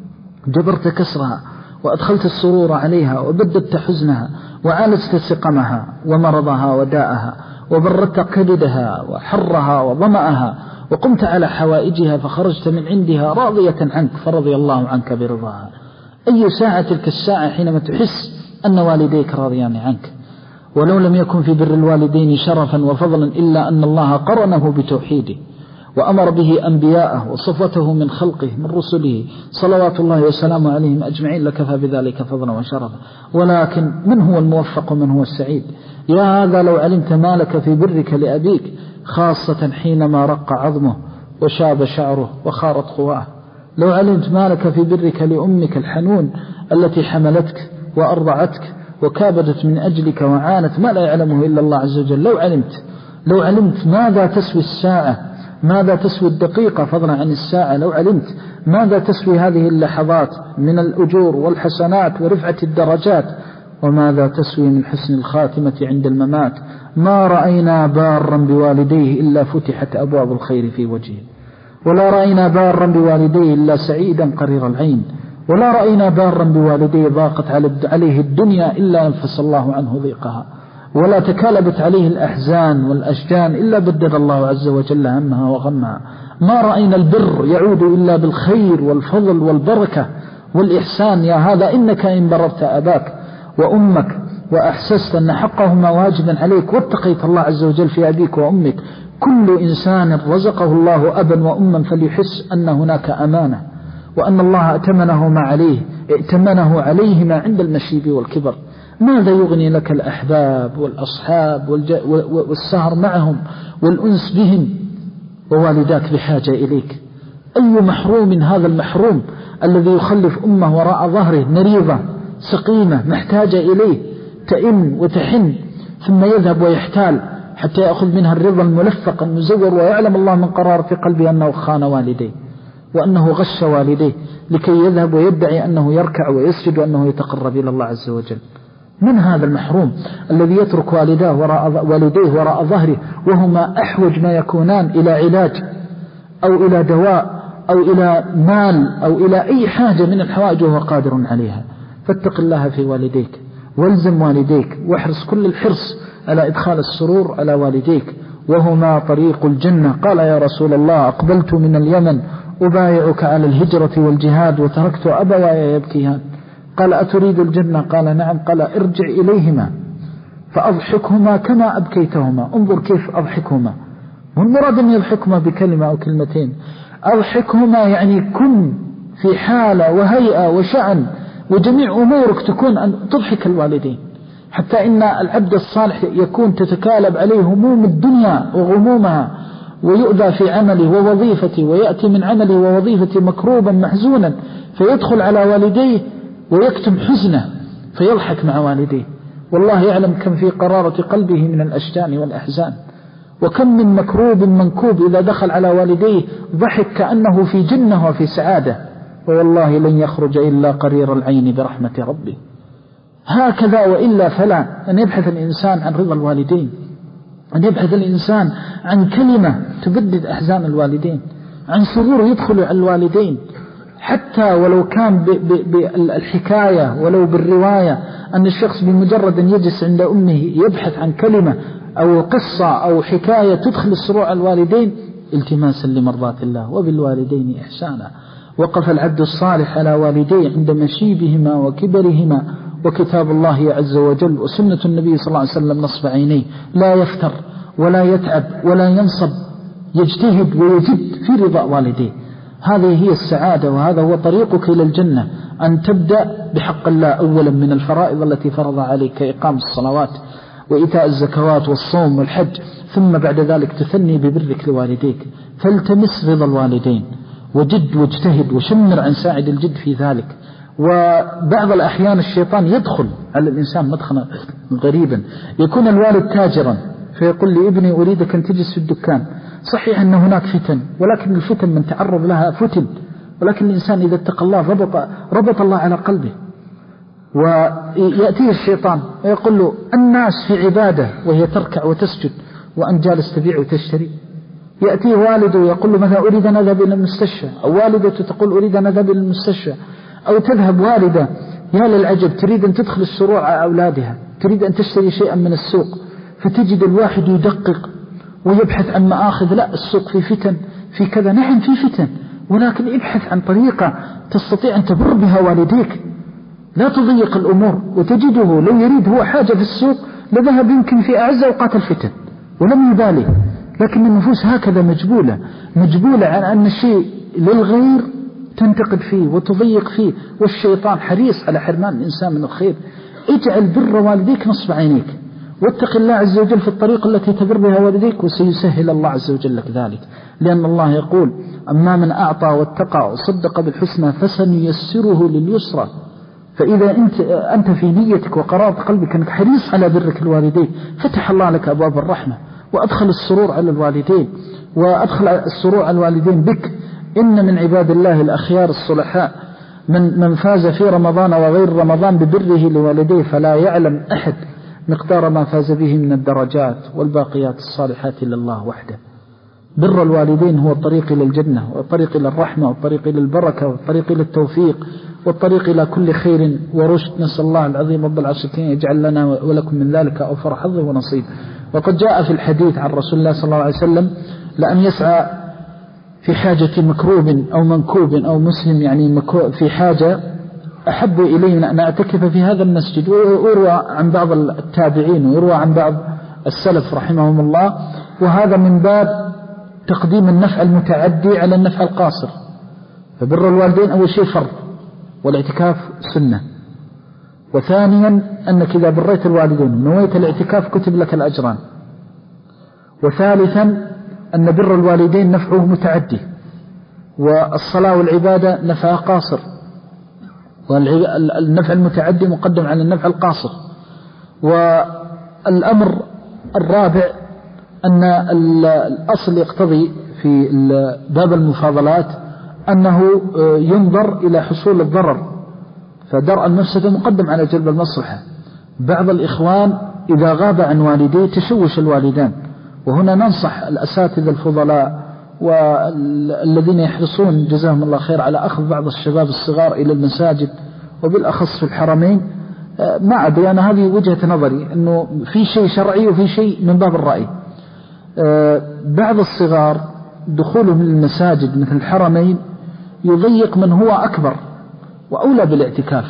جبرت كسرها وأدخلت السرور عليها وبددت حزنها وعالجت سقمها ومرضها وداءها وبردت كبدها وحرها وظمأها، وقمت على حوائجها فخرجت من عندها راضية عنك فرضي الله عنك برضاها. أي ساعة تلك الساعة حينما تحس أن والديك راضيان عنك. ولو لم يكن في بر الوالدين شرفا وفضلا إلا أن الله قرنه بتوحيده وأمر به أنبياءه وصفته من خلقه من رسله صلوات الله وسلامه عليهم أجمعين لكفى بذلك فضلا وشرفا. ولكن من هو الموفق ومن هو السعيد؟ يا هذا لو علمت ما لك في برك لأبيك، خاصة حينما رق عظمه وشاب شعره وخارت خواه. لو علمت ما لك في برك لأمك الحنون التي حملتك وأرضعتك وكابدت من أجلك وعانت ما لا يعلمه إلا الله عز وجل. لو علمت لو علمت ماذا تسوي الساعة، ماذا تسوي الدقيقة فضلا عن الساعة، لو علمت ماذا تسوي هذه اللحظات من الأجور والحسنات ورفعة الدرجات، وماذا تسوي من حسن الخاتمة عند الممات. ما رأينا بارا بوالديه إلا فتحت أبواب الخير في وجهه، ولا رأينا بارا بوالديه إلا سعيدا قرير العين، ولا رأينا بارا بوالديه ضاقت عليه الدنيا إلا أنفس الله عنه ضيقها. ولا تكالبت عليه الأحزان والأشجان إلا بدل الله عز وجل همها وغمها. ما رأينا البر يعود إلا بالخير والفضل والبركة والإحسان. يا هذا إنك إن بررت أباك وأمك وأحسست أن حقهما واجبا عليك واتقيت الله عز وجل في أبيك وأمك. كل إنسان رزقه الله أبا وأما فليحس أن هناك أمانة، وأن الله ائتمنه ما عليه ائتمنه عليهما عند المشيب والكبر. ماذا يغني لك الأحباب والأصحاب والسهر معهم والأنس بهم ووالداك بحاجة إليك؟ أي محروم هذا المحروم الذي يخلف أمه وراء ظهره مريضة سقيمة محتاجة إليه تئن وتحن، ثم يذهب ويحتال حتى يأخذ منها الرضا الملفق المزور، ويعلم الله من قرار في قلبه أنه خان والديه وأنه غش والديه لكي يذهب ويدعي أنه يركع ويسجد وأنه يتقرب إلى الله عز وجل. من هذا المحروم الذي يترك والداه وراء والديه وراء ظهره وهما أحوج ما يكونان إلى علاج أو إلى دواء أو إلى مال أو إلى أي حاجة من الحوائج وهو قادر عليها؟ فاتق الله في والديك والزم والديك واحرص كل الحرص على إدخال السرور على والديك، وهما طريق الجنة. قال يا رسول الله أقبلت من اليمن أبايعك على الهجرة والجهاد وتركت أبواي يبكيان. قال أتريد الجنة؟ قال نعم. قال ارجع إليهما فأضحكهما كما أبكيتهما. انظر كيف أضحكهما، والمراد أن يضحكهما بكلمة أو كلمتين. أضحكهما يعني كن في حالة وهيئة وشأن وجميع أمورك تكون أن تضحك الوالدين، حتى إن العبد الصالح يكون تتكالب عليه هموم الدنيا وغمومها ويؤذى في عمله ووظيفته، ويأتي من عمله ووظيفته مكروبا محزونا، فيدخل على والديه ويكتم حزنه فيضحك مع والديه. والله يعلم كم في قرارة قلبه من الأشجان والأحزان، وكم من مكروب منكوب إذا دخل على والديه ضحك كأنه في جنة وفي سعادة، والله لن يخرج إلا قرير العين برحمة ربه. هكذا وإلا فلا. أن يبحث الإنسان عن رضا الوالدين، أن يبحث الإنسان عن كلمة تبدد أحزان الوالدين، عن سرور يدخل على الوالدين، حتى ولو كان بالحكاية ولو بالرواية، أن الشخص بمجرد أن يجلس عند أمه يبحث عن كلمة أو قصة أو حكاية تدخل السرور على الوالدين التماسا لمرضات الله. وبالوالدين إحسانا. وقف العبد الصالح على والديه عند مشيبهما وكبرهما، وكتاب الله عز وجل وسنة النبي صلى الله عليه وسلم نصب عينيه، لا يفتر ولا يتعب ولا ينصب، يجتهد ويجد في رضا والديه. هذه هي السعادة، وهذا هو طريقك إلى الجنة، أن تبدأ بحق الله أولا من الفرائض التي فرض عليك إقام الصلوات وإيتاء الزكوات والصوم والحج، ثم بعد ذلك تثني ببرك لوالديك. فالتمس رضا الوالدين وجد واجتهد وشمر عن ساعد الجد في ذلك. وبعض الأحيان الشيطان يدخل على الإنسان مدخلا غريبا، يكون الوالد تاجرا فيقول لابني أريدك أن تجلس في الدكان. صحيح أن هناك فتن، ولكن الفتن من تعرض لها فتن، ولكن الإنسان إذا اتقى الله ربط, ربط الله على قلبه. ويأتيه الشيطان ويقول له الناس في عبادة وهي تركع وتسجد وأنت جالس تبيع وتشتري. يأتيه والده ويقول له مثلا أريد أن أذهب إلى المستشفى، أو والدته تقول أريد أن أذهب إلى المستشفى، أو تذهب والدة يا للعجب تريد أن تدخل السرور على أولادها، تريد أن تشتري شيئا من السوق، فتجد الواحد يدقق ويبحث عن مآخذ. لا، السوق في فتن، في كذا. نعم في فتن، ولكن ابحث عن طريقة تستطيع أن تبر بها والديك، لا تضيق الأمور. وتجده لو يريد هو حاجة في السوق لذهب يمكن في أعز أوقات الفتن ولم يبالي. لكن النفوس هكذا مجبولة، مجبولة على أن الشيء للغير تنتقد فيه وتضيق فيه، والشيطان حريص على حرمان الإنسان من الخير. اجعل بر والديك نصب عينيك، واتق الله عز وجل في الطريق التي تبر بها والديك، وسيسهل الله عز وجل لك ذلك. لأن الله يقول أما من أعطى واتقى وصدق بالحسنى فسنيسره لليسرى. فإذا أنت, أنت في نيتك وقرارة قلبك أنك حريص على برك الوالدين، فتح الله لك أبواب الرحمة، وأدخل السرور على الوالدين، وأدخل السرور على الوالدين بك. إن من عباد الله الأخيار الصلحاء من, من فاز في رمضان وغير رمضان ببره لوالديه فلا يعلم أحد مقدار ما فاز به من الدرجات والباقيات الصالحات لله وحده. بر الوالدين هو الطريق إلى الجنة، والطريق إلى الرحمة، والطريق إلى البركة، والطريق إلى التوفيق، والطريق إلى كل خير ورشد. نسأل الله العظيم رب العرش الكريم يجعل لنا ولكم من ذلك أوفر حظ ونصيب. وقد جاء في الحديث عن رسول الله صلى الله عليه وسلم لأن يسعى في حاجة مكروب أو منكوب أو مسلم يعني في حاجة أحب إلينا أن أعتكف في هذا المسجد. ويروى عن بعض التابعين ويروى عن بعض السلف رحمهم الله، وهذا من باب تقديم النفع المتعدي على النفع القاصر. فبر الوالدين أول شيء فرض، والاعتكاف سنة. وثانيا أنك إذا بريت الوالدين نويت الاعتكاف كتب لك الأجران. وثالثا أن بر الوالدين نفعه متعدي، والصلاة والعبادة نفعها قاصر، والنفع المتعدي مقدم على النفع القاصر. والأمر الرابع أن الأصل يقتضي في باب المفاضلات أنه ينظر إلى حصول الضرر، فدرء المفسدة مقدم على جلب المصلحة. بعض الإخوان إذا غاب عن والديه تشوش الوالدان، وهنا ننصح الأساتذة الفضلاء والذين يحرصون جزاهم الله خير على أخذ بعض الشباب الصغار إلى المساجد وبالأخص في الحرمين. ما أدري، أنا هذه وجهة نظري، أنه في شيء شرعي وفي شيء من باب الرأي. بعض الصغار دخولهم للمساجد مثل الحرمين يضيق من هو أكبر وأولى بالاعتكاف.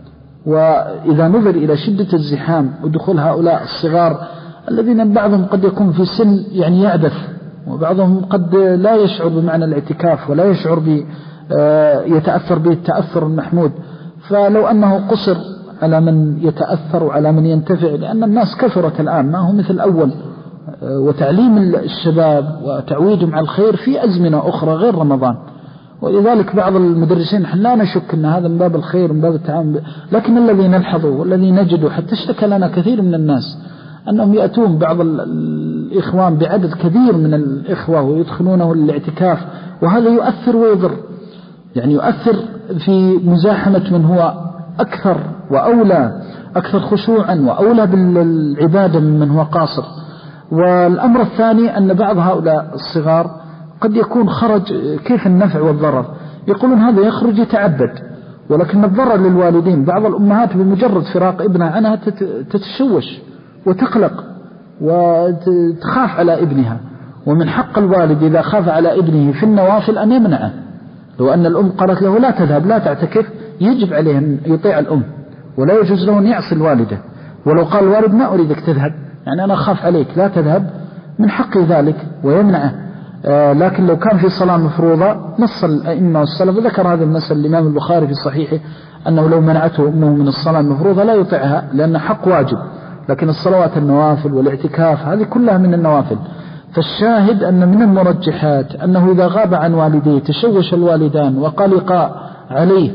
وإذا نظر إلى شدة الزحام ودخول هؤلاء الصغار الذين بعضهم قد يكون في سن يعني يعبث، وبعضهم قد لا يشعر بمعنى الاعتكاف ولا يشعر ب يتأثر به التأثر المحمود، فلو أنه قصر على من يتأثر وعلى من ينتفع، لأن الناس كثرت الآن ما هو مثل الأول، وتعليم الشباب وتعويدهم على الخير في أزمنة أخرى غير رمضان. ولذلك بعض المدرسين لا نشك أن هذا من باب الخير من باب التعامل، لكن الذي نلحظه والذي نجده حتى اشتكى لنا كثير من الناس أنهم يأتون بعض الإخوان بعدد كبير من الإخوة ويدخلونه للاعتكاف، وهذا يؤثر ويضر، يعني يؤثر في مزاحمة من هو أكثر وأولى أكثر خشوعا وأولى بالعبادة ممن هو قاصر. والأمر الثاني أن بعض هؤلاء الصغار قد يكون خرج كيف النفع والضرر، يقولون هذا يخرج يتعبد، ولكن الضرر للوالدين. بعض الأمهات بمجرد فراق ابنها عنها تتشوش وتقلق وتخاف على ابنها، ومن حق الوالد إذا خاف على ابنه في النوافل أن يمنعه. لو أن الأم قالت له لا تذهب لا تعتكف، يجب عليه أن يطيع الأم، ولا يجوز له أن يعصي الوالدة. ولو قال الوالد ما أريدك تذهب، يعني أنا أخاف عليك لا تذهب، من حق ذلك ويمنعه. آه لكن لو كان في صلاة مفروضة نص الأئمة والسلف، ذكر هذا المثل الإمام البخاري في صحيحه أنه لو منعته أمه من الصلاة المفروضة لا يطيعها لأن حق واجب. لكن الصلوات النوافل والاعتكاف هذه كلها من النوافل. فالشاهد أن من المرجحات أنه إذا غاب عن والديه تشوش الوالدان وقلقا عليه.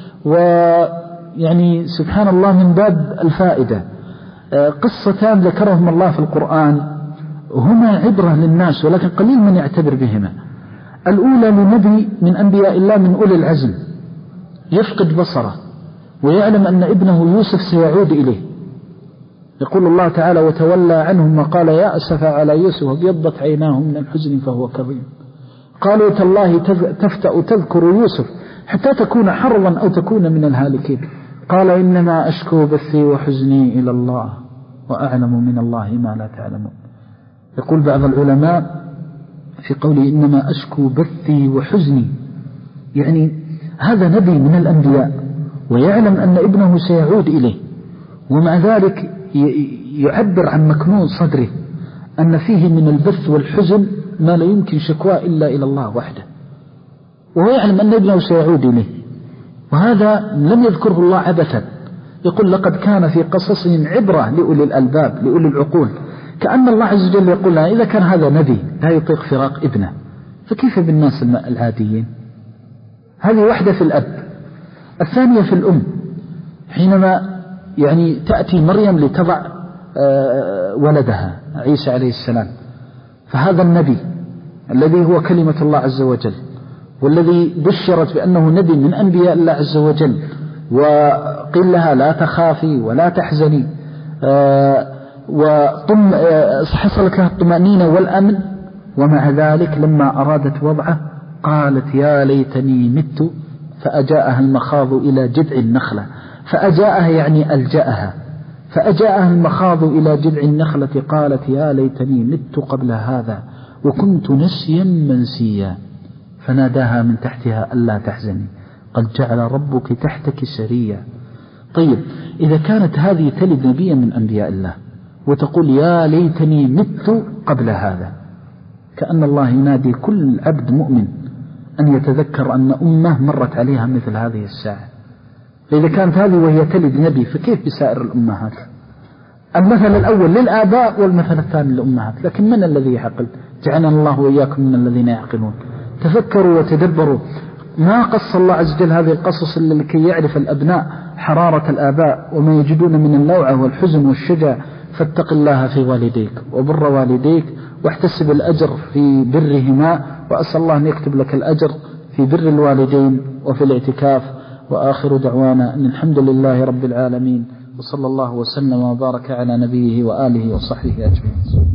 ويعني سبحان الله من باب الفائدة قصتان ذكرهم الله في القرآن هما عبرة للناس، ولكن قليل من يعتبر بهما. الأولى لنبي من أنبياء الله من أولي العزم يفقد بصره ويعلم أن ابنه يوسف سيعود إليه. يقول الله تعالى وتولى عنهم وقال يا أسفا على يوسف وابيضت عيناه من الحزن فهو كظيم. قالوا تالله تفتأ تذكر يوسف حتى تكون حرضا أو تكون من الهالكين. قال إنما أشكو بثي وحزني إلى الله وأعلم من الله ما لا تعلمون. يقول بعض العلماء في قوله إنما أشكو بثي وحزني، يعني هذا نبي من الأنبياء ويعلم أن ابنه سيعود إليه، ومع ذلك يعبر عن مكنون صدره أن فيه من البث والحزن ما لا يمكن شكواه إلا إلى الله وحده، وهو يعلم أن ابنه سيعود إليه. وهذا لم يذكره الله عبثا، يقول لقد كان في قصصهم عبرة لأولي الألباب لأولي العقول. كأن الله عز وجل يقول لها إذا كان هذا نبي لا يطيق فراق ابنه فكيف بالناس العاديين؟ هذه واحدة في الأب. الثانية في الأم، حينما يعني تأتي مريم لتضع ولدها عيسى عليه السلام، فهذا النبي الذي هو كلمة الله عز وجل والذي بشرت بأنه نبي من أنبياء الله عز وجل، وقيل لها لا تخافي ولا تحزني، وطم حصلت لها الطمأنينة والأمن. ومع ذلك لما أرادت وضعه قالت يا ليتني مت فأجاءها المخاض إلى جذع النخلة. فأجاءها يعني ألجأها. فأجاءها المخاض إلى جذع النخلة قالت يا ليتني مت قبل هذا وكنت نسيا منسيا. فناداها من تحتها ألا تحزني قد جعل ربك تحتك سريا. طيب إذا كانت هذه تلد نبيا من أنبياء الله وتقول يا ليتني مت قبل هذا، كأن الله ينادي كل عبد مؤمن أن يتذكر أن أمه مرت عليها مثل هذه الساعة. فإذا كانت هذه وهي تلد نبي فكيف بسائر الأمهات؟ المثل الأول للآباء والمثل الثاني للأمهات، لكن من الذي يعقل؟ جعلنا الله وإياكم من الذين يعقلون. تفكروا وتدبروا. ما قص الله عز وجل هذه القصص إلا لكي يعرف الأبناء حرارة الآباء وما يجدون من اللوعة والحزن والشجع. فاتق الله في والديك وبر والديك واحتسب الأجر في برهما، وأسأل الله أن يكتب لك الأجر في بر الوالدين وفي الاعتكاف. وآخر دعوانا أن الحمد لله رب العالمين، وصلى الله وسلم وبارك على نبيه وآله وصحبه أجمعين.